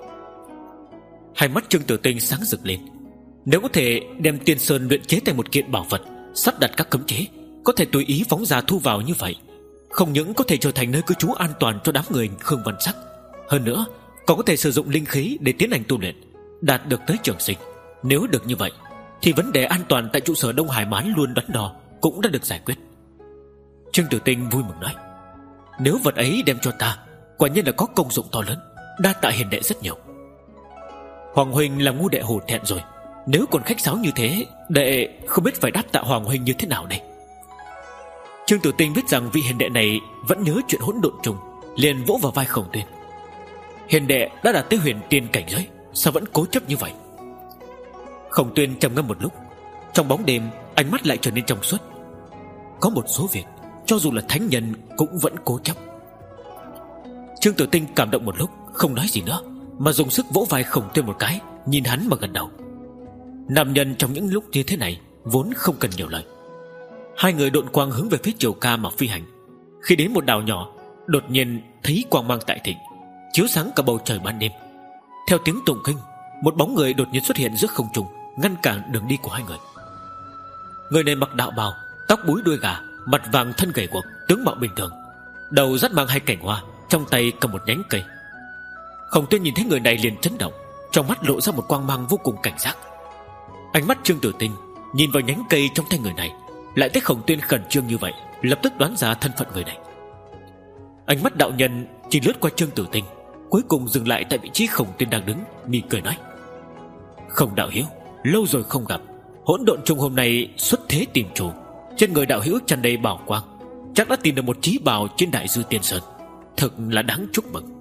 Hai mắt Trương Tử Tinh sáng rực lên. Nếu có thể đem Tiên Sơn luyện chế thành một kiện bảo vật, sắp đặt các cấm chế, có thể tùy ý phóng ra thu vào như vậy, không những có thể trở thành nơi cư trú an toàn cho đám người Khương Văn Sắc, hơn nữa còn có thể sử dụng linh khí để tiến hành tu luyện, đạt được tới trường sinh. Nếu được như vậy thì vấn đề an toàn tại trụ sở Đông Hải Mán luôn đắn đo cũng đã được giải quyết. Trương Tử Tinh vui mừng nói, nếu vật ấy đem cho ta, quả nhiên là có công dụng to lớn, đa tạ hiền đệ rất nhiều. Hoàng huynh làm ngu đệ hổ thẹn rồi, nếu còn khách sáo như thế, đệ không biết phải đáp tạ Hoàng huynh như thế nào đây. Trương Tử Tinh biết rằng vị hiền đệ này vẫn nhớ chuyện hỗn độn trùng, liền vỗ vào vai Khổng Tuyên. Hiền đệ đã đạt tới huyền tiên cảnh giới, sao vẫn cố chấp như vậy? Khổng Tuyên trầm ngâm một lúc, trong bóng đêm ánh mắt lại trở nên trong suốt. Có một số việc cho dù là thánh nhân cũng vẫn cố chấp. Trương Tử Tinh cảm động một lúc, không nói gì nữa, mà dùng sức vỗ vai Khổng Tuyên một cái, nhìn hắn mà gật đầu. Nam nhân trong những lúc như thế này vốn không cần nhiều lời. Hai người độn quang hướng về phía Triều Ca mà phi hành. Khi đến một đảo nhỏ, đột nhiên thấy quang mang tại thịnh, chiếu sáng cả bầu trời ban đêm. Theo tiếng tụng kinh, một bóng người đột nhiên xuất hiện giữa không trung, ngăn cản đường đi của hai người. Người này mặc đạo bào, tóc búi đuôi gà, mặt vàng thân gầy guộc, tướng mạo bình thường, đầu dắt mang hai cành hoa, trong tay cầm một nhánh cây. Khổng Tuyên nhìn thấy người này liền chấn động, trong mắt lộ ra một quang mang vô cùng cảnh giác. Ánh mắt Trương Tử Tinh nhìn vào nhánh cây trong tay người này, lại thấy Khổng Tuyên khẩn trương như vậy, lập tức đoán ra thân phận người này. Ánh mắt đạo nhân chỉ lướt qua Trương Tử Tinh, cuối cùng dừng lại tại vị trí Khổng Tuyên đang đứng, mỉm cười nói, Khổng đạo hữu, lâu rồi không gặp, hỗn độn trùng hôm nay xuất thế tìm chủ, trên người đạo hữu tràn đầy bảo quang, chắc đã tìm được một trí bảo trên Đại Dư Tiên Sơn, thật là đáng chúc mừng.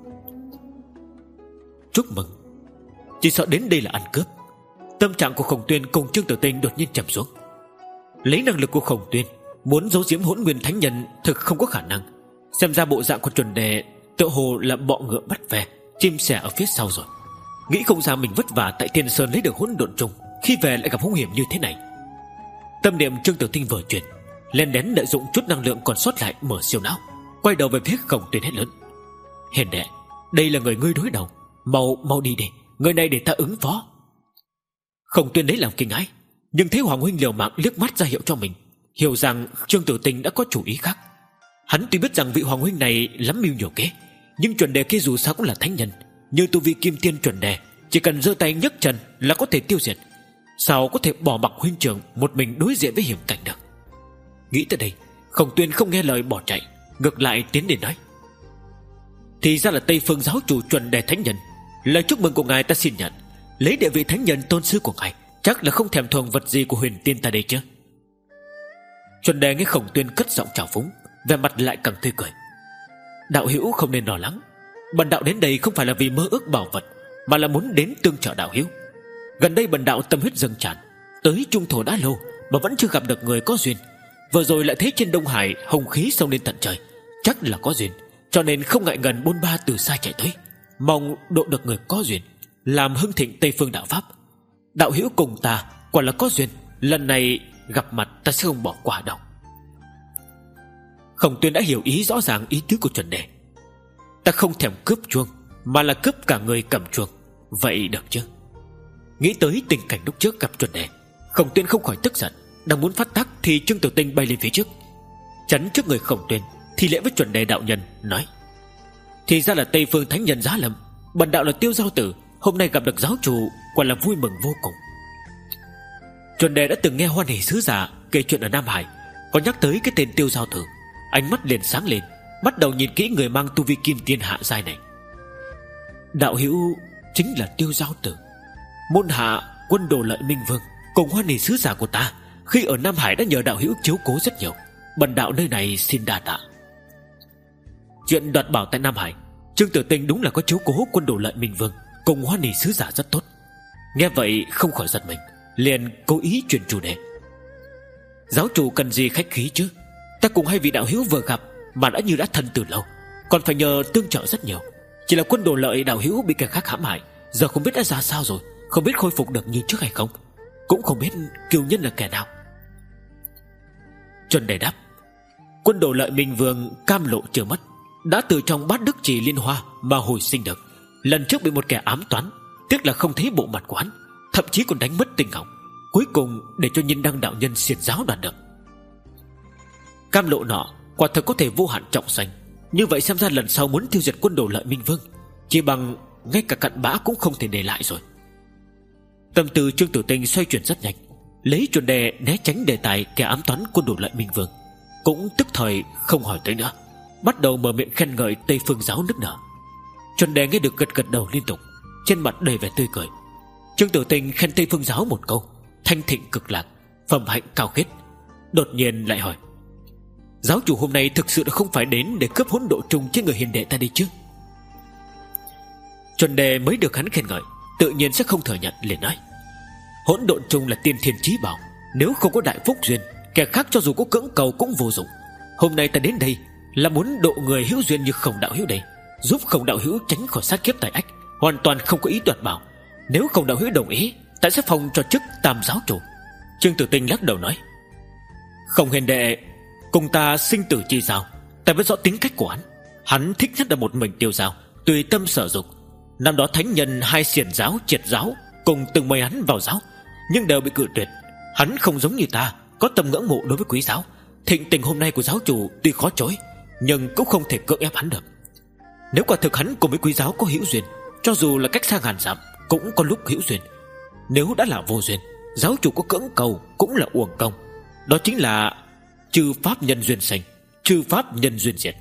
Chúc mừng? Chỉ sợ đến đây là ăn cướp. Tâm trạng của Khổng Tuyên cùng Trương Tử Tinh đột nhiên trầm xuống. Lấy năng lực của Khổng Tuyên, muốn giấu giếm Hỗn Nguyên Thánh Nhân thực không có khả năng. Xem ra bộ dạng của chuẩn đề tựa hồ là bọ ngựa bắt ve, chim sẻ ở phía sau rồi. Nghĩ không ra mình vất vả tại Tiên Sơn lấy được hỗn độn trùng, khi về lại gặp hung hiểm như thế này. Tâm niệm Trương Tử Tinh vừa chuyển, lên đén lợi dụng chút năng lượng còn sót lại mở siêu não, quay đầu về phía Khổng Tuyên hét lớn, hiền đệ, đây là người ngươi đối đầu, mau mau đi đi, người này để ta ứng phó. Khổng Tuyên lấy làm kinh hãi, nhưng thấy Hoàng huynh liều mạng liếc mắt ra hiệu cho mình, hiểu rằng Trương Tử Tinh đã có chủ ý khác. Hắn tuy biết rằng vị Hoàng huynh này lắm mưu nhiều kế, nhưng chuẩn đề kia dù sao cũng là thánh nhân, như tu vi kim tiên chuẩn đề, chỉ cần giơ tay nhấc chân là có thể tiêu diệt, sao có thể bỏ mặc huynh trưởng một mình đối diện với hiểm cảnh được. Nghĩ tới đây, Khổng Tuyên không nghe lời bỏ chạy, ngược lại tiến đến nói, thì ra là Tây Phương giáo chủ chuẩn đề thánh nhân, lời chúc mừng của ngài ta xin nhận. Lấy địa vị thánh nhân tôn sư của ngài, chắc là không thèm thuồng vật gì của huyền tiên ta đây chứ. Chuẩn đề nghe Khổng Tuyên cất giọng chào phúng, vẻ mặt lại càng tươi cười. Đạo hữu không nên lo lắng, bần đạo đến đây không phải là vì mơ ước bảo vật, mà là muốn đến tương trợ đạo hữu. Gần đây bần đạo tâm huyết dâng tràn, tới trung thổ đã lâu mà vẫn chưa gặp được người có duyên. Vừa rồi lại thấy trên Đông Hải hồng khí xông lên tận trời, chắc là có duyên, cho nên không ngại ngần bôn ba từ xa chạy tới, mong độ được người có duyên, làm hưng thịnh Tây Phương đạo pháp. Đạo hữu cùng ta quả là có duyên, lần này gặp mặt ta sẽ không bỏ qua đâu. Khổng Tuyên đã hiểu ý rõ ràng ý tứ của chuẩn đề. Ta không thèm cướp chuông, mà là cướp cả người cầm chuông. Vậy được chứ? Nghĩ tới tình cảnh lúc trước gặp chuẩn đề, Khổng Tuyên không khỏi tức giận. Đang muốn phát tác thì Trương Tử Tinh bay lên phía trước, chắn trước người Khổng Tuyên, thì lễ với chuẩn đề đạo nhân, nói: thì ra là Tây Phương Thánh Nhân Giá Lâm, bần đạo là Tiêu Giao Tử, hôm nay gặp được giáo chủ, quả là vui mừng vô cùng. Chuẩn đề đã từng nghe Hoan Hỷ Sứ Giả kể chuyện ở Nam Hải, có nhắc tới cái tên Tiêu Giao Tử, ánh mắt liền sáng lên, bắt đầu nhìn kỹ người mang tu vi kim tiên hạ giai này. Đạo hữu chính là Tiêu Giao Tử, môn hạ Quân Đồ Lợi Minh Vương cùng Hoan Hỷ Sứ Giả của ta khi ở Nam Hải đã nhờ đạo hữu chiếu cố rất nhiều, bần đạo nơi này xin đa tạ. Chuyện đoạt bảo tại Nam Hải, Trương Tử Tinh đúng là có chiếu cố Quân Đồ Lợi Minh Vương cùng Hoan Hỷ Sứ Giả rất tốt. Nghe vậy không khỏi giật mình, liền cố ý chuyển chủ đề: giáo chủ cần gì khách khí chứ, ta cùng hai vị đạo hữu vừa gặp mà đã như đã thân từ lâu, còn phải nhờ tương trợ rất nhiều. Chỉ là Quân Đồ Lợi đạo hữu bị kẻ khác hãm hại, giờ không biết đã ra sao rồi, không biết khôi phục được như trước hay không, cũng không biết kiều nhân là kẻ nào. Chuẩn đề đáp: Quân Đồ Lợi Minh Vương cam lộ chưa mất, đã từ trong bát đức trì liên hoa mà hồi sinh được. Lần trước bị một kẻ ám toán, tiếc là không thấy bộ mặt của hắn, thậm chí còn đánh mất tinh ngọc, cuối cùng để cho Nhân Đăng đạo nhân xiển giáo đoạt được. Cam lộ nọ quả thật có thể vô hạn trọng sanh, như vậy xem ra lần sau muốn tiêu diệt Quân Đồ Lợi Minh Vương, chỉ bằng ngay cả cặn bã cũng không thể để lại rồi. Tâm tư Trương Tử Tinh xoay chuyển rất nhanh, lấy chuẩn đề né tránh đề tài kẻ ám toán Quân Đồ Lợi Minh Vương, cũng tức thời không hỏi tới nữa, bắt đầu mở miệng khen ngợi Tây Phương giáo nức nở. Chuẩn đề nghe được gật gật đầu liên tục, trên mặt đầy vẻ tươi cười. Trương Tử Tinh khen Tây Phương giáo một câu: thanh thịnh cực lạc, phẩm hạnh cao khiết. Đột nhiên lại hỏi: giáo chủ hôm nay thực sự đã không phải đến để cướp hỗn độ trùng trên người hiền đệ ta đi chứ? Chuẩn đề mới được hắn khen ngợi, tự nhiên sẽ không thừa nhận, liền nói: hỗn độn trùng là tiên thiên chí bảo, nếu không có đại phúc duyên, kẻ khác cho dù có cưỡng cầu cũng vô dụng. Hôm nay ta đến đây là muốn độ người hữu duyên như Khổng đạo hữu đây, giúp Khổng đạo hữu tránh khỏi sát kiếp tại ách, hoàn toàn không có ý đoạt bảo. Nếu Khổng đạo hữu đồng ý, ta sẽ phong cho chức tam giáo chủ. Trương Tử Tinh lắc đầu nói: Khổng hiền đệ cùng ta sinh tử chi giao, ta biết rõ tính cách của hắn. Hắn thích nhất là một mình tiêu dao, tùy tâm sở dục. Năm đó thánh nhân hai xiển giáo, triệt giáo cùng từng mời hắn vào giáo, nhưng đều bị cự tuyệt. Hắn không giống như ta, có tâm ngưỡng mộ đối với quý giáo. Thịnh tình hôm nay của giáo chủ tuy khó chối, nhưng cũng không thể cưỡng ép hắn được. Nếu quả thực hắn cùng với quý giáo có hữu duyên, cho dù là cách xa ngàn dặm cũng có lúc hữu duyên. Nếu đã là vô duyên, giáo chủ có cưỡng cầu cũng là uổng công. Đó chính là chư pháp nhân duyên sinh, chư pháp nhân duyên diệt.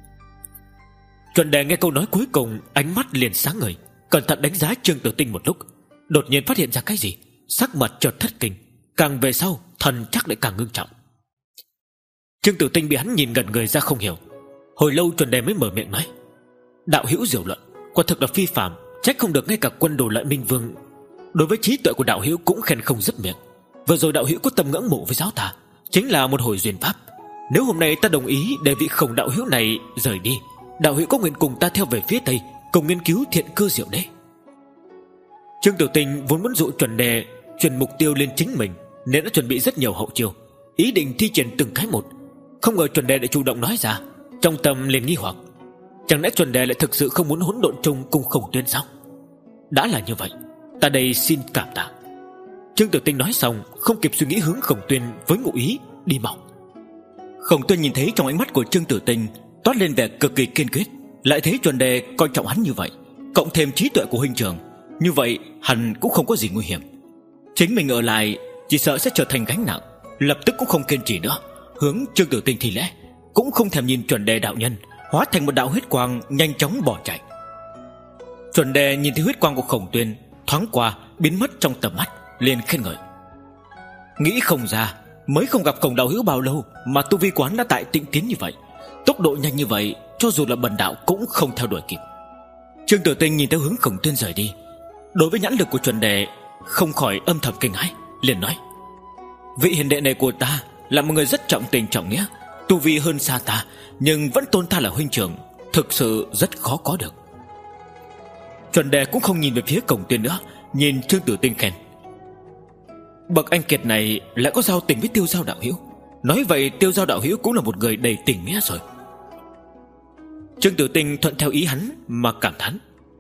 Chuẩn đề nghe câu nói cuối cùng, ánh mắt liền sáng ngời, cẩn thận đánh giá Trương Tử Tinh một lúc, đột nhiên phát hiện ra cái gì, sắc mặt chợt thất kinh, càng về sau thần chắc lại càng ngưng trọng. Trương Tử Tinh bị hắn nhìn gần người ra không hiểu, hồi lâu Chuẩn đề mới mở miệng nói: đạo hữu diệu luận quả thực là phi phàm, trách không được ngay cả Quân Đồ Lợi Minh Vương đối với trí tuệ của đạo hữu cũng khen không dứt miệng. Vừa rồi đạo hữu có tâm ngưỡng mộ với giáo ta, chính là một hồi duyên pháp. Nếu hôm nay ta đồng ý để vị Khổng đạo hữu này rời đi, đạo hữu có nguyện cùng ta theo về phía Tây, cùng nghiên cứu thiện cơ diệu đế? Trương Tử Tinh vốn muốn dụ Chuẩn đề chuyển mục tiêu lên chính mình, nên đã chuẩn bị rất nhiều hậu chiêu, ý định thi triển từng cái một. Không ngờ Chuẩn đề lại chủ động nói ra, trong tâm liền nghi hoặc, chẳng lẽ Chuẩn đề lại thực sự không muốn hỗn độn chung cùng Khổng Tuyên sao? Đã là như vậy, ta đây xin cảm tạ. Trương Tử Tinh nói xong, không kịp suy nghĩ hướng Khổng Tuyên với ngụ ý đi mau. Khổng Tuyên nhìn thấy trong ánh mắt của Trương Tử Tinh toát lên vẻ cực kỳ kiên quyết, lại thấy Chuẩn đề coi trọng hắn như vậy, cộng thêm trí tuệ của huynh trưởng, như vậy hắn cũng không có gì nguy hiểm. Chính mình ở lại chỉ sợ sẽ trở thành gánh nặng, lập tức cũng không kiên trì nữa, hướng Trương Tử Tinh thi lễ, cũng không thèm nhìn Chuẩn đề đạo nhân, hóa thành một đạo huyết quang nhanh chóng bỏ chạy. Chuẩn đề nhìn thấy huyết quang của Khổng Tuyên thoáng qua biến mất trong tầm mắt, liền khen ngợi: nghĩ không ra, mới không gặp Khổng đạo hữu bao lâu mà tu vi quán đã tại tịnh tiến như vậy, tốc độ nhanh như vậy, cho dù là bần đạo cũng không theo đuổi kịp. Trương Tử Tinh nhìn theo hướng Khổng Tuyên rời đi, đối với nhãn lực của Chuẩn đề không khỏi âm thầm kinh hãi, liền nói: vị hiền đệ này của ta là một người rất trọng tình trọng nghĩa, tu vi hơn xa ta, nhưng vẫn tôn ta là huynh trưởng, thực sự rất khó có được. Chuẩn đề cũng không nhìn về phía Khổng Tuyên nữa, nhìn Trương Tử Tinh khen: bậc anh kiệt này lại có giao tình với Tiêu Giao đạo hữu, nói vậy Tiêu Giao đạo hữu cũng là một người đầy tình nghĩa rồi. Trương Tử Tinh thuận theo ý hắn mà cảm thán: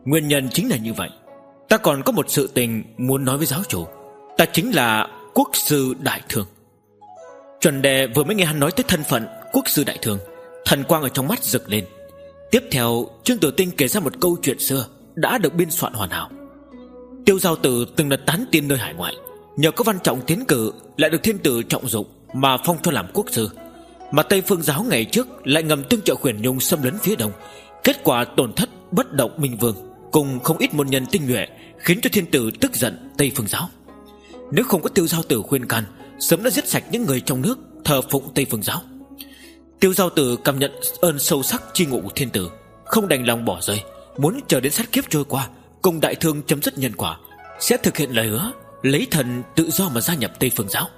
Nguyên nhân chính là như vậy. Ta còn có một sự tình muốn nói với giáo chủ. Ta chính là quốc sư đại thương. Chuẩn đề vừa mới nghe hắn nói tới thân phận quốc sư đại thương, thần quang ở trong mắt rực lên. Tiếp theo Trương Tử Tinh kể ra một câu chuyện xưa đã được biên soạn hoàn hảo. Tiêu Giao Tử từng là tán tiên nơi hải ngoại, nhờ có Văn Trọng tiến cử lại được thiên tử trọng dụng mà phong cho làm quốc sư. Mà Tây Phương giáo ngày trước lại ngầm tương trợ Khuyển Nhung xâm lấn phía đông, kết quả tổn thất bất động minh vương cùng không ít môn nhân tinh nhuệ, khiến cho thiên tử tức giận Tây Phương giáo. Nếu không có Tiêu Giao Tử khuyên can, sớm đã giết sạch những người trong nước thờ phụng Tây Phương giáo. Tiêu Giao Tử cảm nhận ơn sâu sắc chi ngộ của thiên tử, không đành lòng bỏ rơi, muốn chờ đến sát kiếp trôi qua, cùng đại thương chấm dứt nhân quả, sẽ thực hiện lời hứa lấy thần tự do mà gia nhập Tây Phương giáo.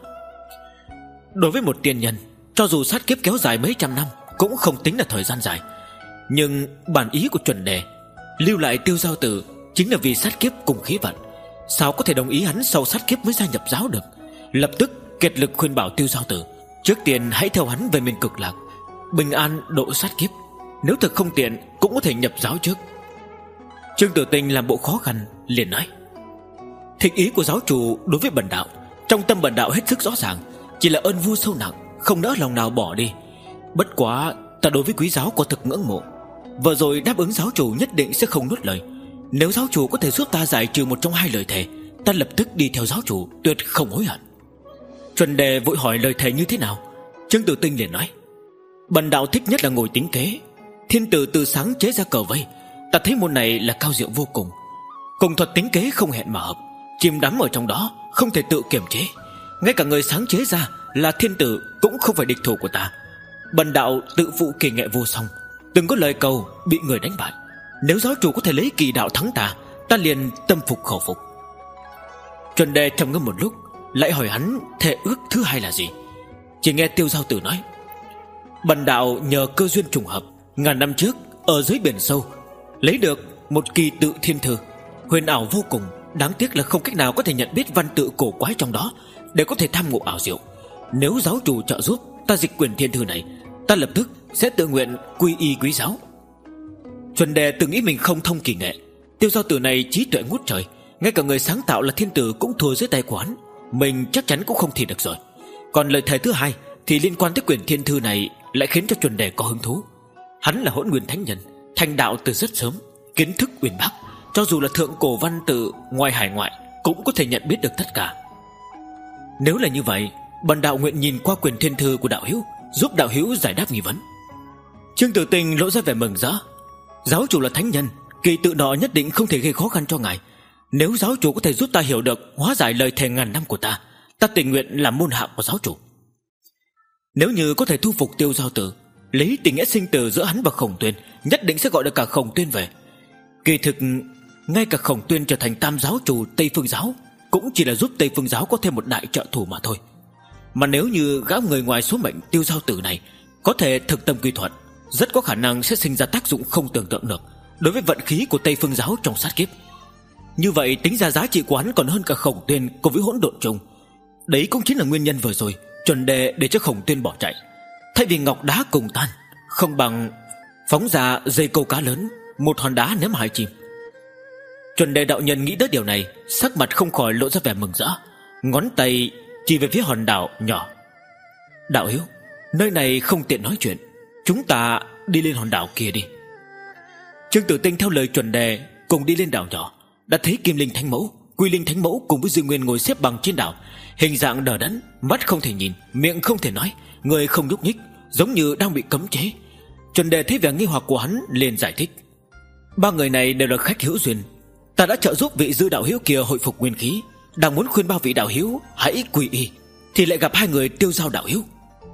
Đối với một tiên nhân, cho dù sát kiếp kéo dài mấy trăm năm cũng không tính là thời gian dài. Nhưng bản ý của Chuẩn Đề lưu lại Tiêu Giao Tử chính là vì sát kiếp cùng khí vận, sao có thể đồng ý hắn sau sát kiếp mới gia nhập giáo được. Lập tức kiệt lực khuyên bảo Tiêu Giao Tử trước tiên hãy theo hắn về miền Cực Lạc, bình an độ sát kiếp. Nếu thực không tiện cũng có thể nhập giáo trước. Trương Tử Tinh làm bộ khó khăn liền nói: Thịnh ý của giáo chủ đối với bần đạo, trong tâm bần đạo hết sức rõ ràng, chỉ là ơn vua sâu nặng, không nỡ lòng nào bỏ đi. Bất quá ta đối với quý giáo có thực ngưỡng mộ, vừa rồi đáp ứng giáo chủ nhất định sẽ không nuốt lời. Nếu giáo chủ có thể giúp ta giải trừ một trong hai lời thề, ta lập tức đi theo giáo chủ, tuyệt không hối hận. Chuẩn Đề vội hỏi lời thề như thế nào. Trương Tử Tinh liền nói: Bần đạo thích nhất là ngồi tính kế. Thiên tử từ sáng chế ra cờ vây, ta thấy môn này là cao diệu vô cùng. Cùng thuật tính kế không hẹn mà hợp, chìm đắm ở trong đó không thể tự kiềm chế. Ngay cả người sáng chế ra là thiên tử cũng không phải địch thủ của ta. Bần đạo tự phụ kỳ nghệ vô song, từng có lời cầu bị người đánh bại. Nếu giáo chủ có thể lấy kỳ đạo thắng ta, ta liền tâm phục khẩu phục. Chuẩn Đề trầm ngâm một lúc, lại hỏi hắn thệ ước thứ hai là gì. Chỉ nghe Tiêu Giao Tử nói: Bần đạo nhờ cơ duyên trùng hợp, ngàn năm trước ở dưới biển sâu lấy được một kỳ tự thiên thư, huyền ảo vô cùng. Đáng tiếc là không cách nào có thể nhận biết văn tự cổ quái trong đó để có thể tham ngộ ảo diệu. Nếu giáo chủ trợ giúp ta dịch quyển thiên thư này, ta lập tức sẽ tự nguyện quy y quý giáo. Chuẩn Đề từng nghĩ mình không thông kỳ nghệ, Tiêu Giao Tử này trí tuệ ngút trời, ngay cả người sáng tạo là thiên tử cũng thua dưới tay của hắn, mình chắc chắn cũng không thì được rồi. Còn lời thề thứ hai thì liên quan tới quyển thiên thư này, lại khiến cho Chuẩn Đề có hứng thú. Hắn là Hỗn Nguyên Thánh Nhân, thành đạo từ rất sớm, kiến thức uyên bác, cho dù là thượng cổ văn tự ngoài hải ngoại cũng có thể nhận biết được tất cả. Nếu là như vậy, bần đạo nguyện nhìn qua quyển thiên thư của đạo hữu, giúp đạo hữu giải đáp nghi vấn. Trương Tử Tinh lộ ra vẻ mừng rỡ: Giáo chủ là thánh nhân, kỳ tự nọ nhất định không thể gây khó khăn cho ngài. Nếu giáo chủ có thể giúp ta hiểu được, hóa giải lời thề ngàn năm của ta, ta tình nguyện làm môn hạ của giáo chủ. Nếu như có thể thu phục Tiêu Giao Tử, lấy tình nghĩa sinh tử giữa hắn và Khổng Tuyên, nhất định sẽ gọi được cả Khổng Tuyên về. Kỳ thực ngay cả Khổng Tuyên trở thành tam giáo chủ Tây Phương giáo cũng chỉ là giúp Tây Phương giáo có thêm một đại trợ thủ mà thôi. Mà nếu như gã người ngoài số mệnh Tiêu Giao Tử này có thể thực tâm quy thuận, rất có khả năng sẽ sinh ra tác dụng không tưởng tượng được đối với vận khí của Tây Phương giáo trong sát kiếp. Như vậy tính ra giá trị của hắn còn hơn cả Khổng Tuyên cùng với Hỗn Độn Trùng. Đấy cũng chính là nguyên nhân vừa rồi Chuẩn Đề để cho Khổng Tuyên bỏ chạy. Thay vì ngọc đá cùng tan, không bằng phóng ra dây câu cá lớn, một hòn đá ném hai chim. Chuẩn Đề đạo nhân nghĩ tới điều này, sắc mặt không khỏi lộ ra vẻ mừng rỡ, ngón tay chỉ về phía hòn đảo nhỏ: Đạo hữu, nơi này không tiện nói chuyện, chúng ta đi lên hòn đảo kia đi. Trương Tử Tinh theo lời Chuẩn Đề cùng đi lên đảo nhỏ, đã thấy Kim Linh Thánh Mẫu, Quy Linh Thánh Mẫu cùng với Dương Nguyên ngồi xếp bằng trên đảo, hình dạng đờ đẫn, mắt không thể nhìn, miệng không thể nói, người không nhúc nhích, giống như đang bị cấm chế. Chuẩn Đề thấy vẻ nghi hoặc của hắn liền giải thích: Ba người này đều là khách hữu duyên, ta đã trợ giúp vị dư đạo hữu kia hồi phục nguyên khí, đang muốn khuyên ba vị đạo hữu hãy quy y, thì lại gặp hai người Tiêu Giao đạo hữu.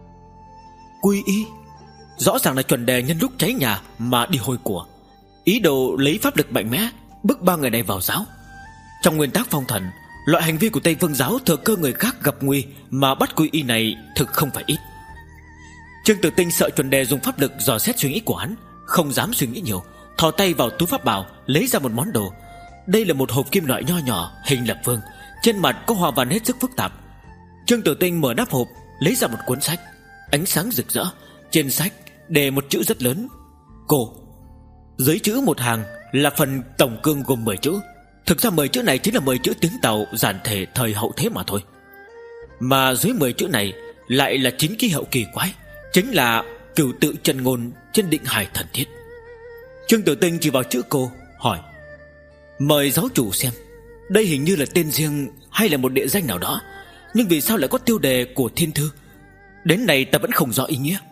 Quy y? Rõ ràng là Chuẩn Đề nhân lúc cháy nhà mà đi hồi của, ý đồ lấy pháp lực mạnh mẽ bức ba người này vào giáo. Trong nguyên tắc phong thần, loại hành vi của Tây Phương giáo thừa cơ người khác gặp nguy mà bắt quy y này thực không phải ít. Trương Tử Tinh sợ Chuẩn Đề dùng pháp lực dò xét suy nghĩ của hắn, không dám suy nghĩ nhiều, thò tay vào túi pháp bảo lấy ra một món đồ. Đây là một hộp kim loại nho nhỏ hình lập phương, trên mặt có hoa văn hết sức phức tạp. Trương Tử Tinh mở nắp hộp lấy ra một cuốn sách, ánh sáng rực rỡ. Trên sách đề một chữ rất lớn: Cô. Dưới chữ một hàng là phần tổng cương gồm mười chữ. Thực ra mười chữ này chính là mười chữ tiếng Tàu giản thể thời hậu thế mà thôi. Mà dưới mười chữ này lại là chín ký hiệu kỳ quái, chính là cửu tự chân ngôn trên định hải thần thiết. Trương Tử Tinh chỉ vào chữ cô hỏi: mời giáo chủ xem, đây hình như là tên riêng hay là một địa danh nào đó, nhưng vì sao lại có tiêu đề của thiên thư? Đến nay ta vẫn không rõ ý nghĩa.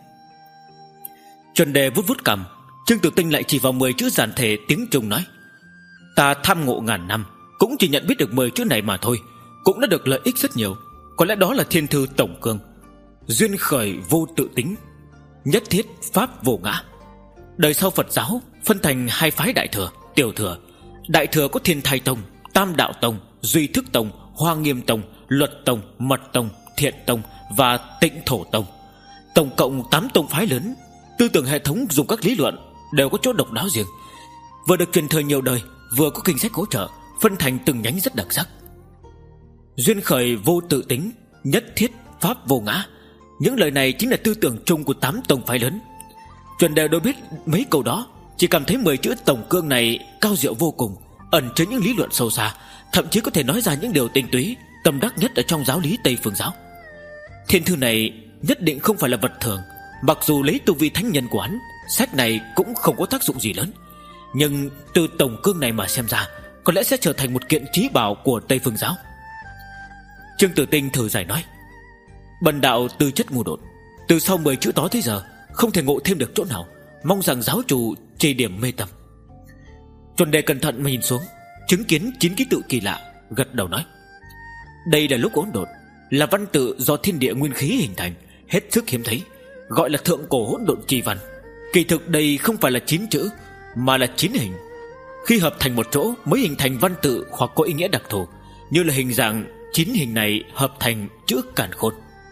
Chuẩn đề vút vút cằm. Trương Tử Tinh lại chỉ vào mười chữ giản thể tiếng Trung nói: ta tham ngộ ngàn năm, cũng chỉ nhận biết được mười chữ này mà thôi, cũng đã được lợi ích rất nhiều. Có lẽ đó là thiên thư tổng cương. Duyên khởi vô tự tính, nhất thiết pháp vô ngã. Đời sau Phật giáo phân thành hai phái đại thừa, tiểu thừa. Đại thừa có Thiên Thai Tông, Tam Đạo Tông, Duy Thức Tông, Hoa Nghiêm Tông, Luật Tông, Mật Tông, Thiện Tông và Tịnh Thổ Tông. Tổng cộng tám tông phái lớn. Tư tưởng hệ thống dùng các lý luận đều có chỗ độc đáo riêng, vừa được truyền thừa nhiều đời, vừa có kinh sách hỗ trợ, phân thành từng nhánh rất đặc sắc. Duyên khởi vô tự tính, nhất thiết pháp vô ngã. Những lời này chính là tư tưởng chung của tám tông phái lớn. Chuẩn đề đâu biết mấy câu đó, chỉ cảm thấy mười chữ tổng cương này cao diệu vô cùng, ẩn chứa những lý luận sâu xa, thậm chí có thể nói ra những điều tinh túy, tâm đắc nhất ở trong giáo lý Tây Phương giáo. Thiên thư này nhất định không phải là vật thường. Mặc dù lấy tu vi thánh nhân của hắn, sách này cũng không có tác dụng gì lớn, nhưng từ tổng cương này mà xem ra, có lẽ sẽ trở thành một kiện trí bảo của Tây Phương giáo. Trương Tử Tinh thử giải nói: bần đạo tư chất ngu đột, từ sau mười chữ đó tới giờ không thể ngộ thêm được chỗ nào, mong rằng giáo chủ chỉ điểm mê tâm. Chuẩn đề cẩn thận mà nhìn xuống, chứng kiến chín ký tự kỳ lạ, gật đầu nói: đây là lúc hỗn độn, là văn tự do thiên địa nguyên khí hình thành, hết sức hiếm thấy, gọi là thượng cổ hỗn độn chi văn. Kỳ thực đây không phải là chín chữ, mà là chín hình. Khi hợp thành một chỗ mới hình thành văn tự hoặc có ý nghĩa đặc thù, như là hình dạng chín hình này hợp thành chữ Càn Khôn.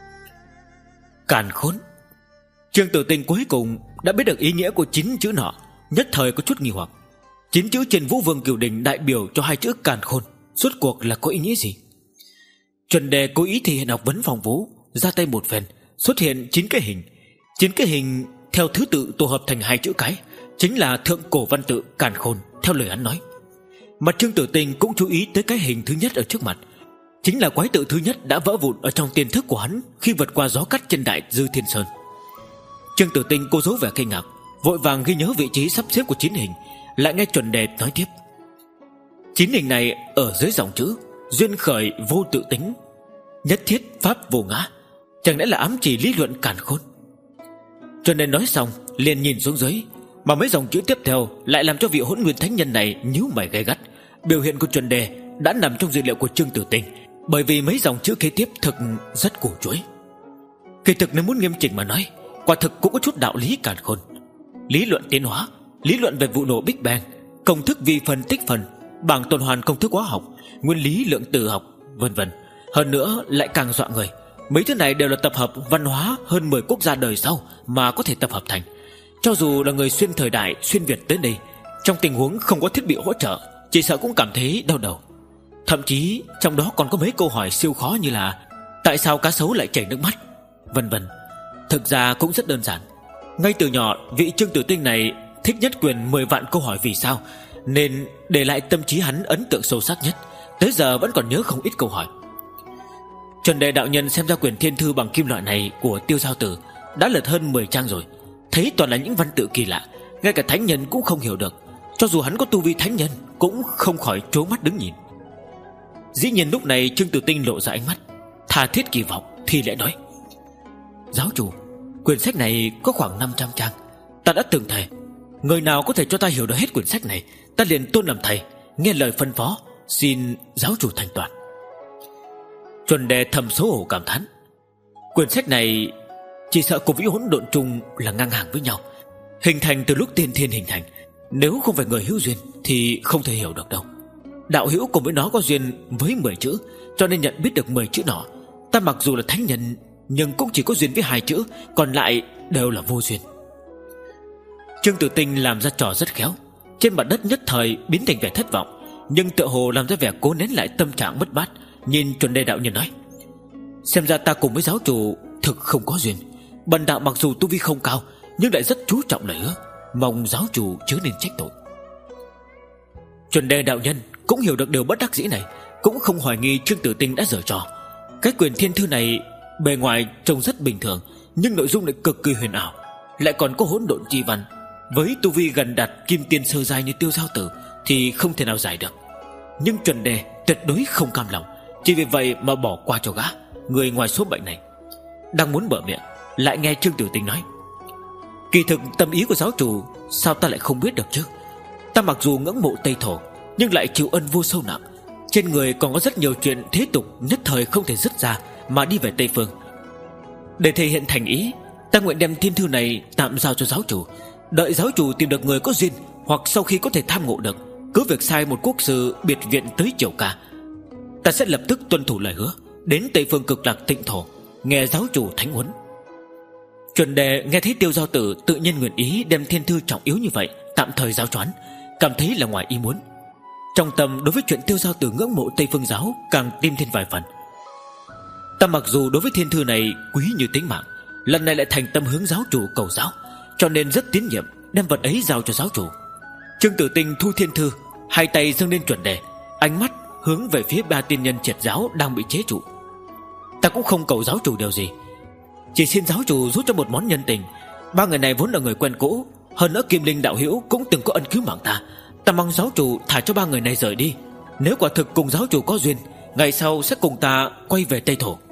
Càn Khôn. Trương Tử Tinh cuối cùng đã biết được ý nghĩa của chín chữ nọ, nhất thời có chút nghi hoặc. Chín chữ trên Vũ Vương Cửu Đỉnh đại biểu cho hai chữ Càn Khôn, suốt cuộc là có ý nghĩa gì? Chuẩn đề cố ý thể hiện học vấn phong phú, ra tay một phen, xuất hiện chín cái hình. Chín cái hình theo thứ tự tổ hợp thành hai chữ cái, chính là thượng cổ văn tự Càn Khôn, theo lời hắn nói. Mà Trương Tử Tinh cũng chú ý tới cái hình thứ nhất ở trước mặt, chính là quái tự thứ nhất đã vỡ vụn ở trong tiềm thức của hắn khi vượt qua gió cắt trên đại Dư Thiên Sơn. Trương Tử Tinh cô dấu vẻ kinh ngạc, vội vàng ghi nhớ vị trí sắp xếp của chín hình, lại nghe chuẩn đề nói tiếp: chín hình này ở dưới dòng chữ duyên khởi vô tự tính, nhất thiết pháp vô ngã, chẳng lẽ là ám chỉ lý luận Càn Khôn? Chuẩn đề nói xong liền nhìn xuống dưới, mà mấy dòng chữ tiếp theo lại làm cho vị Hỗn Nguyên Thánh Nhân này nhíu mày gay gắt. Biểu hiện của chuẩn đề đã nằm trong dữ liệu của Trương Tử Tinh, bởi vì mấy dòng chữ kế tiếp thực rất củ chuối. Kỳ thực nếu muốn nghiêm chỉnh mà nói, quả thực cũng có chút đạo lý Càn Khôn. Lý luận tiến hóa, lý luận về vụ nổ Big Bang, công thức vi phân tích phần, bảng tuần hoàn công thức hóa học, nguyên lý lượng tử học, vân vân. Hơn nữa lại càng dọa người, mấy thứ này đều là tập hợp văn hóa hơn mười quốc gia đời sau mà có thể tập hợp thành. Cho dù là người xuyên thời đại, xuyên Việt tới đây, trong tình huống không có thiết bị hỗ trợ, chỉ sợ cũng cảm thấy đau đầu. Thậm chí trong đó còn có mấy câu hỏi siêu khó như là tại sao cá sấu lại chảy nước mắt, vân vân. Thực ra cũng rất đơn giản. Ngay từ nhỏ, vị Trương Tử Tinh này thích nhất quyền mười vạn câu hỏi vì sao, nên để lại tâm trí hắn ấn tượng sâu sắc nhất, tới giờ vẫn còn nhớ không ít câu hỏi. Chuẩn đề đạo nhân xem ra quyển thiên thư bằng kim loại này của Tiêu Giao Tử đã lật hơn mười trang rồi, thấy toàn là những văn tự kỳ lạ, ngay cả thánh nhân cũng không hiểu được. Cho dù hắn có tu vi thánh nhân cũng không khỏi trố mắt đứng nhìn. Dĩ nhiên lúc này Trương Tử Tinh lộ ra ánh mắt tha thiết kỳ vọng, thì lại nói: giáo chủ, quyển sách này có khoảng năm trăm trang. Ta đã từng thề, người nào có thể cho ta hiểu được hết quyển sách này, ta liền tôn làm thầy, nghe lời phân phó, xin giáo chủ thành toàn. Chuẩn đề thầm xấu hổ cảm thán, quyển sách này chỉ sợ cùng với hỗn độn chung là ngang hàng với nhau, hình thành từ lúc tiên thiên hình thành. Nếu không phải người hữu duyên thì không thể hiểu được đâu. Đạo hữu cùng với nó có duyên với mười chữ, cho nên nhận biết được mười chữ nọ. Ta mặc dù là thánh nhân, nhưng cũng chỉ có duyên với hai chữ, còn lại đều là vô duyên. Trương Tử Tinh làm ra trò rất khéo, trên mặt đất nhất thời biến thành vẻ thất vọng, nhưng tựa hồ làm ra vẻ cố nén lại tâm trạng mất mát. Nhìn chuẩn đề đạo nhân nói: xem ra ta cùng với giáo chủ thực không có duyên. Bần đạo mặc dù tu vi không cao, nhưng lại rất chú trọng lời hứa, mong giáo chủ chớ nên trách tội. Chuẩn đề đạo nhân cũng hiểu được điều bất đắc dĩ này, cũng không hoài nghi Trương Tử Tinh đã giở trò. Cái quyển thiên thư này bề ngoài trông rất bình thường, nhưng nội dung lại cực kỳ huyền ảo, lại còn có hỗn độn chi văn. Với tu vi gần đạt kim tiên sơ giai như Tiêu Giao Tử thì không thể nào giải được. Nhưng Chuẩn đề tuyệt đối không cam lòng, chỉ vì vậy mà bỏ qua cho gã người ngoài số mệnh này. Đang muốn mở miệng, lại nghe Trương Tử Tinh nói: kỳ thực tâm ý của giáo chủ sao ta lại không biết được chứ? Ta mặc dù ngưỡng mộ Tây Thổ, nhưng lại chịu ân vô sâu nặng. Trên người còn có rất nhiều chuyện thế tục nhất thời không thể dứt ra mà đi về Tây Phương. Để thể hiện thành ý, ta nguyện đem thiên thư này tạm giao cho giáo chủ. Đợi giáo chủ tìm được người có duyên, hoặc sau khi có thể tham ngộ được, cứ việc sai một quốc sư biệt viện tới Triều Ca, ta sẽ lập tức tuân thủ lời hứa, đến Tây Phương cực lạc tịnh thổ, nghe giáo chủ thánh huấn. Chuẩn đề nghe thấy Tiêu Giao Tử tự nhiên nguyện ý đem thiên thư trọng yếu như vậy tạm thời giao choán, cảm thấy là ngoài ý muốn. Trong tâm đối với chuyện Tiêu Giao Tử ngưỡng mộ Tây Phương giáo càng thêm thêm vài phần. Ta mặc dù đối với thiên thư này quý như tính mạng, lần này lại thành tâm hướng giáo chủ cầu giáo, cho nên rất tín nhiệm đem vật ấy giao cho giáo chủ. Trương Tử Tinh thu thiên thư, hai tay dâng lên Chuẩn đề, ánh mắt hướng về phía ba tiên nhân triệt giáo đang bị chế trụ. Ta cũng không cầu giáo chủ điều gì, chỉ xin giáo chủ giúp cho một món nhân tình. Ba người này vốn là người quen cũ, hơn nữa Kim Linh đạo hữu cũng từng có ân cứu mạng ta. Ta mong giáo chủ thả cho ba người này rời đi. Nếu quả thực cùng giáo chủ có duyên, ngày sau sẽ cùng ta quay về Tây Thổ.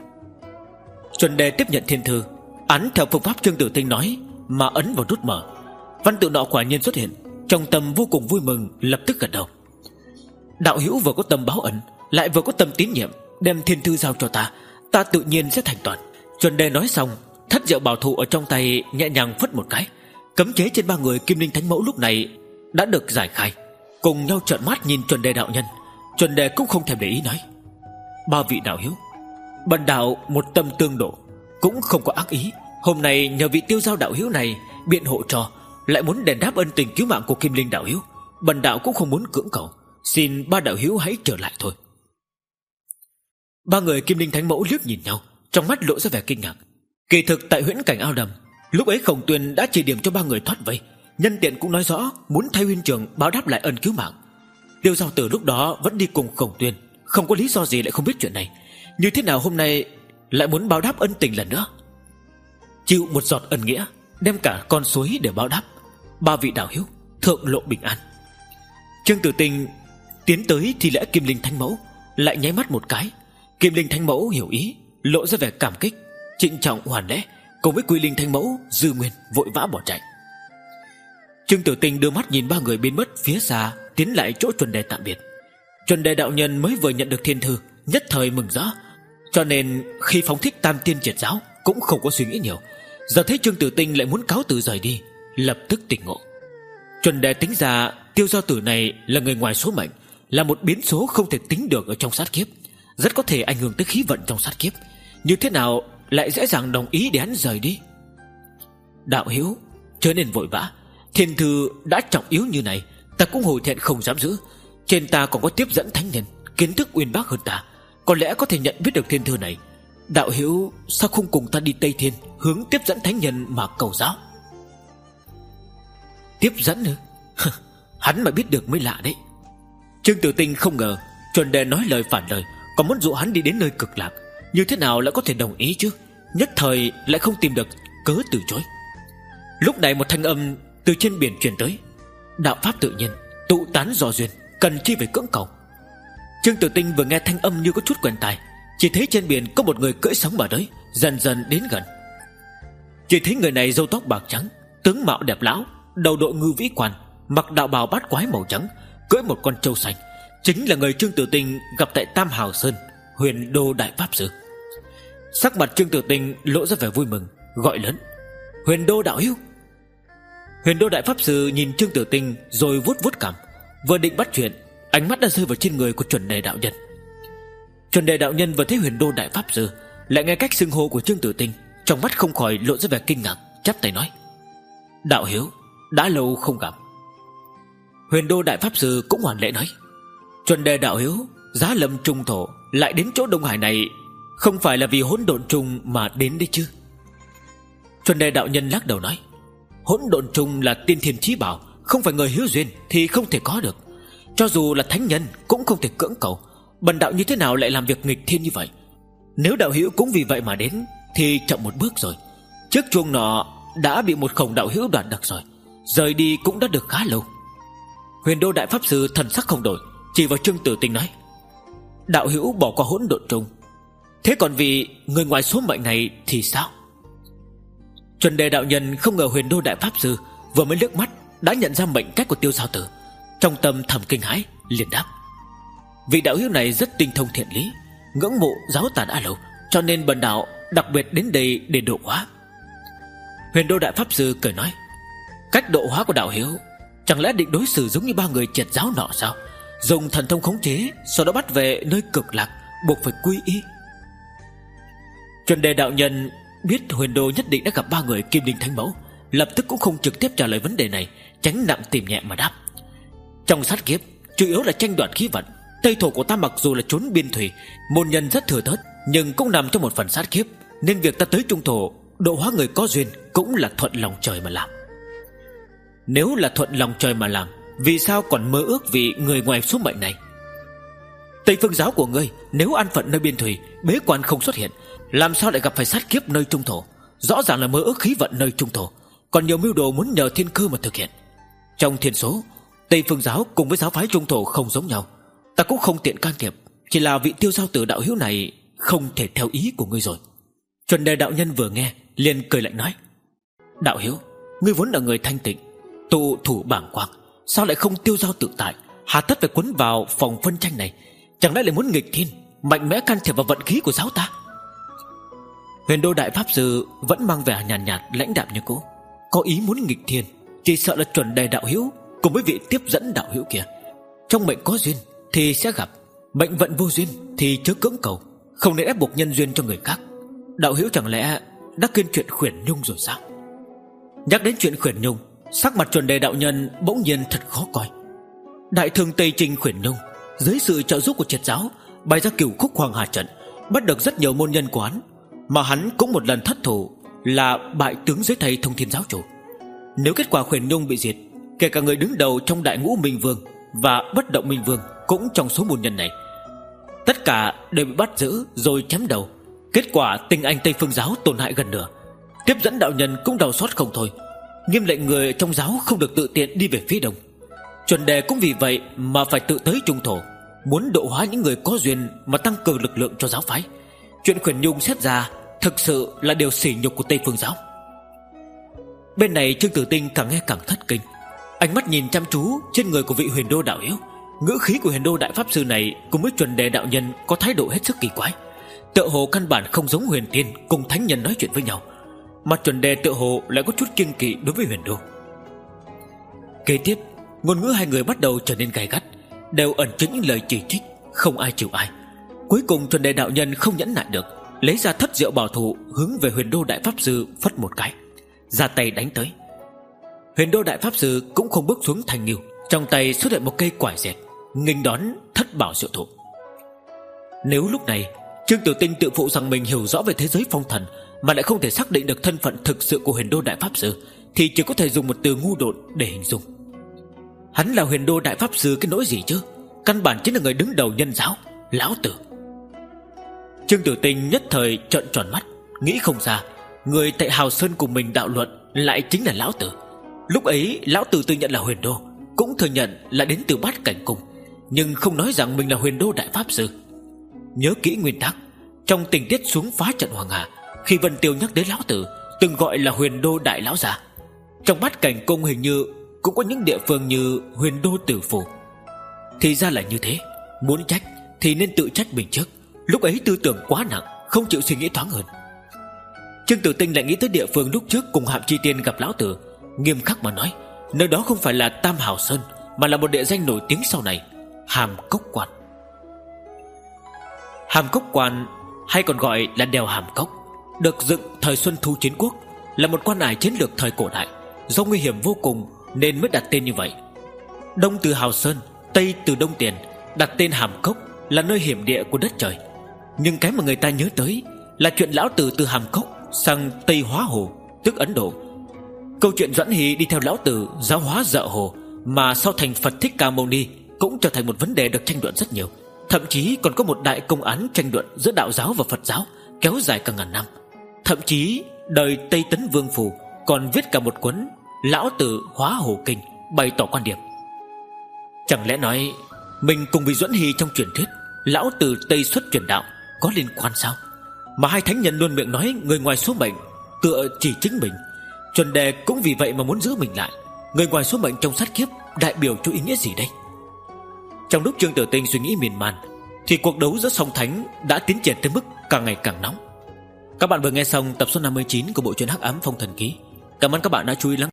Chuẩn đề tiếp nhận thiên thư, ấn theo phương pháp Trương Tử Tinh nói mà ấn vào nút mở. Văn tự nọ quả nhiên xuất hiện, trong tâm vô cùng vui mừng, lập tức gật đầu. Đạo hữu vừa có tâm báo ân, lại vừa có tâm tín nhiệm, đem thiên thư giao cho ta, ta tự nhiên sẽ thành toàn. Chuẩn đề nói xong, thất diệu bảo thụ ở trong tay nhẹ nhàng phất một cái, cấm chế trên ba người Kim Linh Thánh Mẫu lúc này đã được giải khai, cùng nhau trợn mắt nhìn Chuẩn đề đạo nhân. Chuẩn đề cũng không thèm để ý nói: ba vị đạo hữu, bần đạo một tâm tương độ, cũng không có ác ý. Hôm nay nhờ vị Tiêu Giao đạo hữu này biện hộ cho, lại muốn đền đáp ân tình cứu mạng của Kim Linh đạo hữu, bần đạo cũng không muốn cưỡng cầu, xin ba đạo hữu hãy trở lại thôi. Ba người Kim Linh Thánh Mẫu liếc nhìn nhau, trong mắt lộ ra vẻ kinh ngạc. Kỳ thực tại huyễn cảnh ao đầm, lúc ấy Khổng Tuyên đã chỉ điểm cho ba người thoát vây, nhân tiện cũng nói rõ muốn thay huynh trưởng báo đáp lại ân cứu mạng. Tiêu Giao Tử lúc đó vẫn đi cùng Khổng Tuyên, không có lý do gì lại không biết chuyện này. Như thế nào hôm nay lại muốn báo đáp ân tình lần nữa? Chịu một giọt ân nghĩa, đem cả con suối để báo đáp. Ba vị đạo hữu, thượng lộ bình an. Trương Tử Tinh tiến tới thì lễ Kim Linh Thánh Mẫu, lại nháy mắt một cái. Kim Linh Thánh Mẫu hiểu ý, lộ ra vẻ cảm kích, trịnh trọng hoàn lễ, cùng với Quy Linh Thánh Mẫu Dư Nguyên vội vã bỏ chạy. Trương Tử Tinh đưa mắt nhìn ba người biến mất phía xa, tiến lại chỗ Chuẩn đề tạm biệt. Chuẩn đề đạo nhân mới vừa nhận được thiên thư, nhất thời mừng rỡ, cho nên khi phóng thích Tam Tiên triệt giáo cũng không có suy nghĩ nhiều. Giờ thấy Trương Tử Tinh lại muốn cáo từ rời đi, lập tức tỉnh ngộ. Chuẩn đề tính ra Tiêu Giao Tử này là người ngoài số mệnh, là một biến số không thể tính được ở trong sát kiếp, rất có thể ảnh hưởng tới khí vận trong sát kiếp. Như thế nào lại dễ dàng đồng ý để hắn rời đi? Đạo hữu chớ nên vội vã, thiên thư đã trọng yếu như này, ta cũng hổ thẹn không dám giữ. Trên ta còn có tiếp dẫn thánh nhân, kiến thức uyên bác hơn ta, có lẽ có thể nhận biết được thiên thư này. Đạo hữu sao không cùng ta đi Tây Thiên, hướng tiếp dẫn thánh nhân mà cầu giáo? Tiếp dẫn nữa? Hắn mà biết được mới lạ đấy. Trương Tử Tinh không ngờ Chuẩn đề nói lời phản lời, còn muốn dụ hắn đi đến nơi cực lạc. Như thế nào lại có thể đồng ý chứ? Nhất thời lại không tìm được cớ từ chối. Lúc này một thanh âm từ trên biển truyền tới: đạo pháp tự nhiên, tụ tán do duyên, cần chi phải cưỡng cầu. Trương Tử Tinh vừa nghe thanh âm như có chút quen tai, chỉ thấy trên biển có một người cưỡi sóng mà tới, dần dần đến gần. Chỉ thấy người này râu tóc bạc trắng, tướng mạo đẹp lão, đầu đội ngư vĩ quan, mặc đạo bào bát quái màu trắng, cưỡi một con trâu xanh, chính là người Trương Tử Tinh gặp tại Tam Hào Sơn, Huyền Đô Đại Pháp Sư. Sắc mặt Trương Tử Tinh lộ ra vẻ vui mừng, gọi lớn: Huyền Đô đạo hữu. Huyền Đô Đại Pháp Sư nhìn Trương Tử Tinh rồi vuốt vuốt cằm, vừa định bắt chuyện, ánh mắt đã rơi vào trên người của Chuẩn đề đạo nhân. Chuẩn đề đạo nhân vừa thấy Huyền Đô Đại Pháp Sư, lại nghe cách xưng hô của Trương Tử Tinh, trong mắt không khỏi lộ ra vẻ kinh ngạc, chắp tay nói: đạo hữu đã lâu không gặp. Huyền Đô Đại Pháp Sư cũng hoàn lễ nói: Chuẩn đề đạo hữu giá lâm trung thổ, lại đến chỗ Đông Hải này, không phải là vì hỗn độn trùng mà đến đấy chứ? Chuẩn đề đạo nhân lắc đầu nói: hỗn độn trùng là tiên thiên chí bảo, không phải người hữu duyên thì không thể có được. Cho dù là thánh nhân cũng không thể cưỡng cầu. Bần đạo như thế nào lại làm việc nghịch thiên như vậy? Nếu đạo hữu cũng vì vậy mà đến thì chậm một bước rồi. Chiếc chuông nọ đã bị một khổng đạo hữu đoạt được rồi, rời đi cũng đã được khá lâu. Huyền Đô Đại Pháp Sư thần sắc không đổi, chỉ vào Trương Tử Tinh nói: đạo hữu bỏ qua hỗn độn trùng, thế còn vì người ngoài số mệnh này thì sao? Chuẩn Đề đạo nhân không ngờ Huyền Đô Đại Pháp Sư vừa mới liếc mắt đã nhận ra mệnh cách của Tiêu Giao Tử, trong tâm thầm kinh hãi, liền đáp: vị đạo hữu này rất tinh thông thiện lý, ngưỡng mộ giáo tàn A Lầu, cho nên bần đạo đặc biệt đến đây để độ hóa. Huyền Đô Đại Pháp Sư cười nói: cách độ hóa của đạo hữu chẳng lẽ định đối xử giống như ba người triệt giáo nọ sao? Dùng thần thông khống chế, sau đó bắt về nơi cực lạc, buộc phải quy y. Chuẩn Đề đạo nhân biết Huyền Đô nhất định đã gặp ba người Kim Đinh Thánh Mẫu, lập tức cũng không trực tiếp trả lời vấn đề này, tránh nặng tìm nhẹ mà đáp: trong sát kiếp chủ yếu là tranh đoạt khí vận. Tây thổ của ta mặc dù là trốn biên thủy, môn nhân rất thừa thớt, nhưng cũng nằm trong một phần sát kiếp, nên việc ta tới trung thổ độ hóa người có duyên cũng là thuận lòng trời mà làm. Nếu là thuận lòng trời mà làm, vì sao còn mơ ước vì người ngoài số mệnh này? Tây phương giáo của ngươi nếu an phận nơi biên thủy, bế quan không xuất hiện, làm sao lại gặp phải sát kiếp nơi trung thổ? Rõ ràng là mơ ước khí vận nơi trung thổ, còn nhiều mưu đồ muốn nhờ thiên cơ mà thực hiện. Trong thiên số, Tây phương giáo cùng với giáo phái trung thổ không giống nhau, ta cũng không tiện can thiệp, chỉ là vị Tiêu Giao Tử đạo hữu này không thể theo ý của ngươi rồi. Chuẩn Đề đạo nhân vừa nghe liền cười lạnh nói: đạo hữu, ngươi vốn là người thanh tịnh, tụ thủ bảng quang, sao lại không tiêu giao tự tại, hà tất phải quấn vào phòng phân tranh này? Chẳng lẽ lại muốn nghịch thiên, mạnh mẽ can thiệp vào vận khí của giáo ta? Huyền Đô Đại Pháp Sư vẫn mang vẻ nhàn nhạt, nhạt lãnh đạm như cũ, có ý muốn nghịch thiên chỉ sợ là Chuẩn Đề đạo hữu cùng với vị tiếp dẫn đạo hữu kia. Trong mệnh có duyên thì sẽ gặp, mệnh vận vô duyên thì chớ cưỡng cầu, không nên ép buộc nhân duyên cho người khác. Đạo hữu chẳng lẽ đã quên chuyện Khuyển Nhung rồi sao? Nhắc đến chuyện Khuyển Nhung, sắc mặt Chuẩn Đề đạo nhân bỗng nhiên thật khó coi. Đại thương Tây Trinh Khuyển Nhung dưới sự trợ giúp của triệt giáo bày ra cửu khúc Hoàng Hà trận, bắt được rất nhiều môn nhân của hắn, mà hắn cũng một lần thất thủ, là bại tướng dưới tay Thông Thiên giáo chủ. Nếu kết quả Khuyển Nhung bị diệt, kể cả người đứng đầu trong đại ngũ Minh Vương và bất động Minh Vương cũng trong số môn nhân này, tất cả đều bị bắt giữ rồi chém đầu. Kết quả tinh anh Tây phương giáo tổn hại gần nửa, tiếp dẫn đạo nhân cũng đau xót không thôi, nghiêm lệnh người trong giáo không được tự tiện đi về phía đông. Chuẩn Đề cũng vì vậy mà phải tự tới trung thổ, muốn độ hóa những người có duyên mà tăng cường lực lượng cho giáo phái. Chuyện Khuyển Nhung xét ra thực sự là điều sỉ nhục của Tây phương giáo. Bên này Trương Tử Tinh càng nghe càng thất kinh, ánh mắt nhìn chăm chú trên người của vị Huyền Đô đạo hữu. Ngữ khí của Huyền Đô Đại Pháp Sư này cùng với Chuẩn Đề đạo nhân có thái độ hết sức kỳ quái, tựa hồ căn bản không giống Huyền Tiên cùng thánh nhân nói chuyện với nhau, mà Chuẩn Đề tựa hồ lại có chút kiêng kỵ đối với Huyền Đô. Kế tiếp, ngôn ngữ hai người bắt đầu trở nên gay gắt, đều ẩn chứa những lời chỉ trích, không ai chịu ai. Cuối cùng Chuẩn Đề đạo nhân không nhẫn nại được, lấy ra thất diệu bảo thủ hướng về Huyền Đô Đại Pháp Sư phất một cái, ra tay đánh tới. Huyền Đô Đại Pháp Sư cũng không bước xuống thành nghiêu, trong tay xuất hiện một cây quải dẹt, nghênh đón thất bảo diệu thủ. Nếu lúc này Trương Tử Tinh tự phụ rằng mình hiểu rõ về thế giới phong thần, mà lại không thể xác định được thân phận thực sự của Huyền Đô Đại Pháp Sư, thì chỉ có thể dùng một từ ngu độn để hình dung. Hắn là Huyền Đô Đại Pháp Sư cái nỗi gì chứ? Căn bản chính là người đứng đầu nhân giáo, lão tử. Trương Tử Tinh nhất thời trợn tròn mắt, nghĩ không ra người tại Hào Sơn cùng mình đạo luận lại chính là lão tử. Lúc ấy lão tử tự nhận là Huyền Đô, cũng thừa nhận là đến từ Bát Cảnh Cung, nhưng không nói rằng mình là Huyền Đô Đại Pháp Sư. Nhớ kỹ nguyên tắc, trong tình tiết xuống phá trận Hoàng Hà, khi Vân Tiêu nhắc đến lão tử từng gọi là Huyền Đô Đại Lão Già. Trong Bát Cảnh Cung hình như cũng có những địa phương như Huyền Đô Tử Phủ. Thì ra là như thế, muốn trách thì nên tự trách mình trước, lúc ấy tư tưởng quá nặng, không chịu suy nghĩ thoáng hơn. Trương Tử Tinh lại nghĩ tới địa phương lúc trước cùng Hạm Chi Tiên gặp lão tử, nghiêm khắc mà nói, nơi đó không phải là Tam Hào Sơn, mà là một địa danh nổi tiếng sau này, Hàm Cốc Quan. Hàm Cốc Quan hay còn gọi là đèo Hàm Cốc, được dựng thời Xuân Thu Chiến Quốc, là một quan ải chiến lược thời cổ đại, do nguy hiểm vô cùng nên mới đặt tên như vậy. Đông từ Hào Sơn, Tây từ Đông Tiền, đặt tên Hàm Cốc là nơi hiểm địa của đất trời. Nhưng cái mà người ta nhớ tới là chuyện lão tử từ Hàm Cốc sang Tây Hóa Hồ, tức Ấn Độ. Câu chuyện Doãn Hỷ đi theo lão tử giáo hóa Dợ Hồ, mà sau thành Phật Thích Ca Mâu Ni, cũng trở thành một vấn đề được tranh luận rất nhiều. Thậm chí còn có một đại công án tranh luận giữa đạo giáo và Phật giáo kéo dài cả ngàn năm. Thậm chí đời Tây Tấn Vương Phù còn viết cả một cuốn Lão Tử Hóa Hồ Kinh, bày tỏ quan điểm. Chẳng lẽ nói mình cùng với Duẫn Hy trong truyền thuyết Lão Tử Tây xuất truyền đạo có liên quan sao? Mà hai thánh nhân luôn miệng nói người ngoài số mệnh tựa chỉ chính mình, Chuẩn Đề cũng vì vậy mà muốn giữ mình lại. Người ngoài số mệnh trong sát kiếp đại biểu cho ý nghĩa gì đây? Trong lúc Trương Tử Tinh suy nghĩ miên man thì cuộc đấu giữa song thánh đã tiến triển tới mức càng ngày càng nóng. Các bạn vừa nghe xong tập số năm mươi chín của bộ truyện Hắc Ám Phong Thần Ký. Cảm ơn các bạn đã chú ý lắng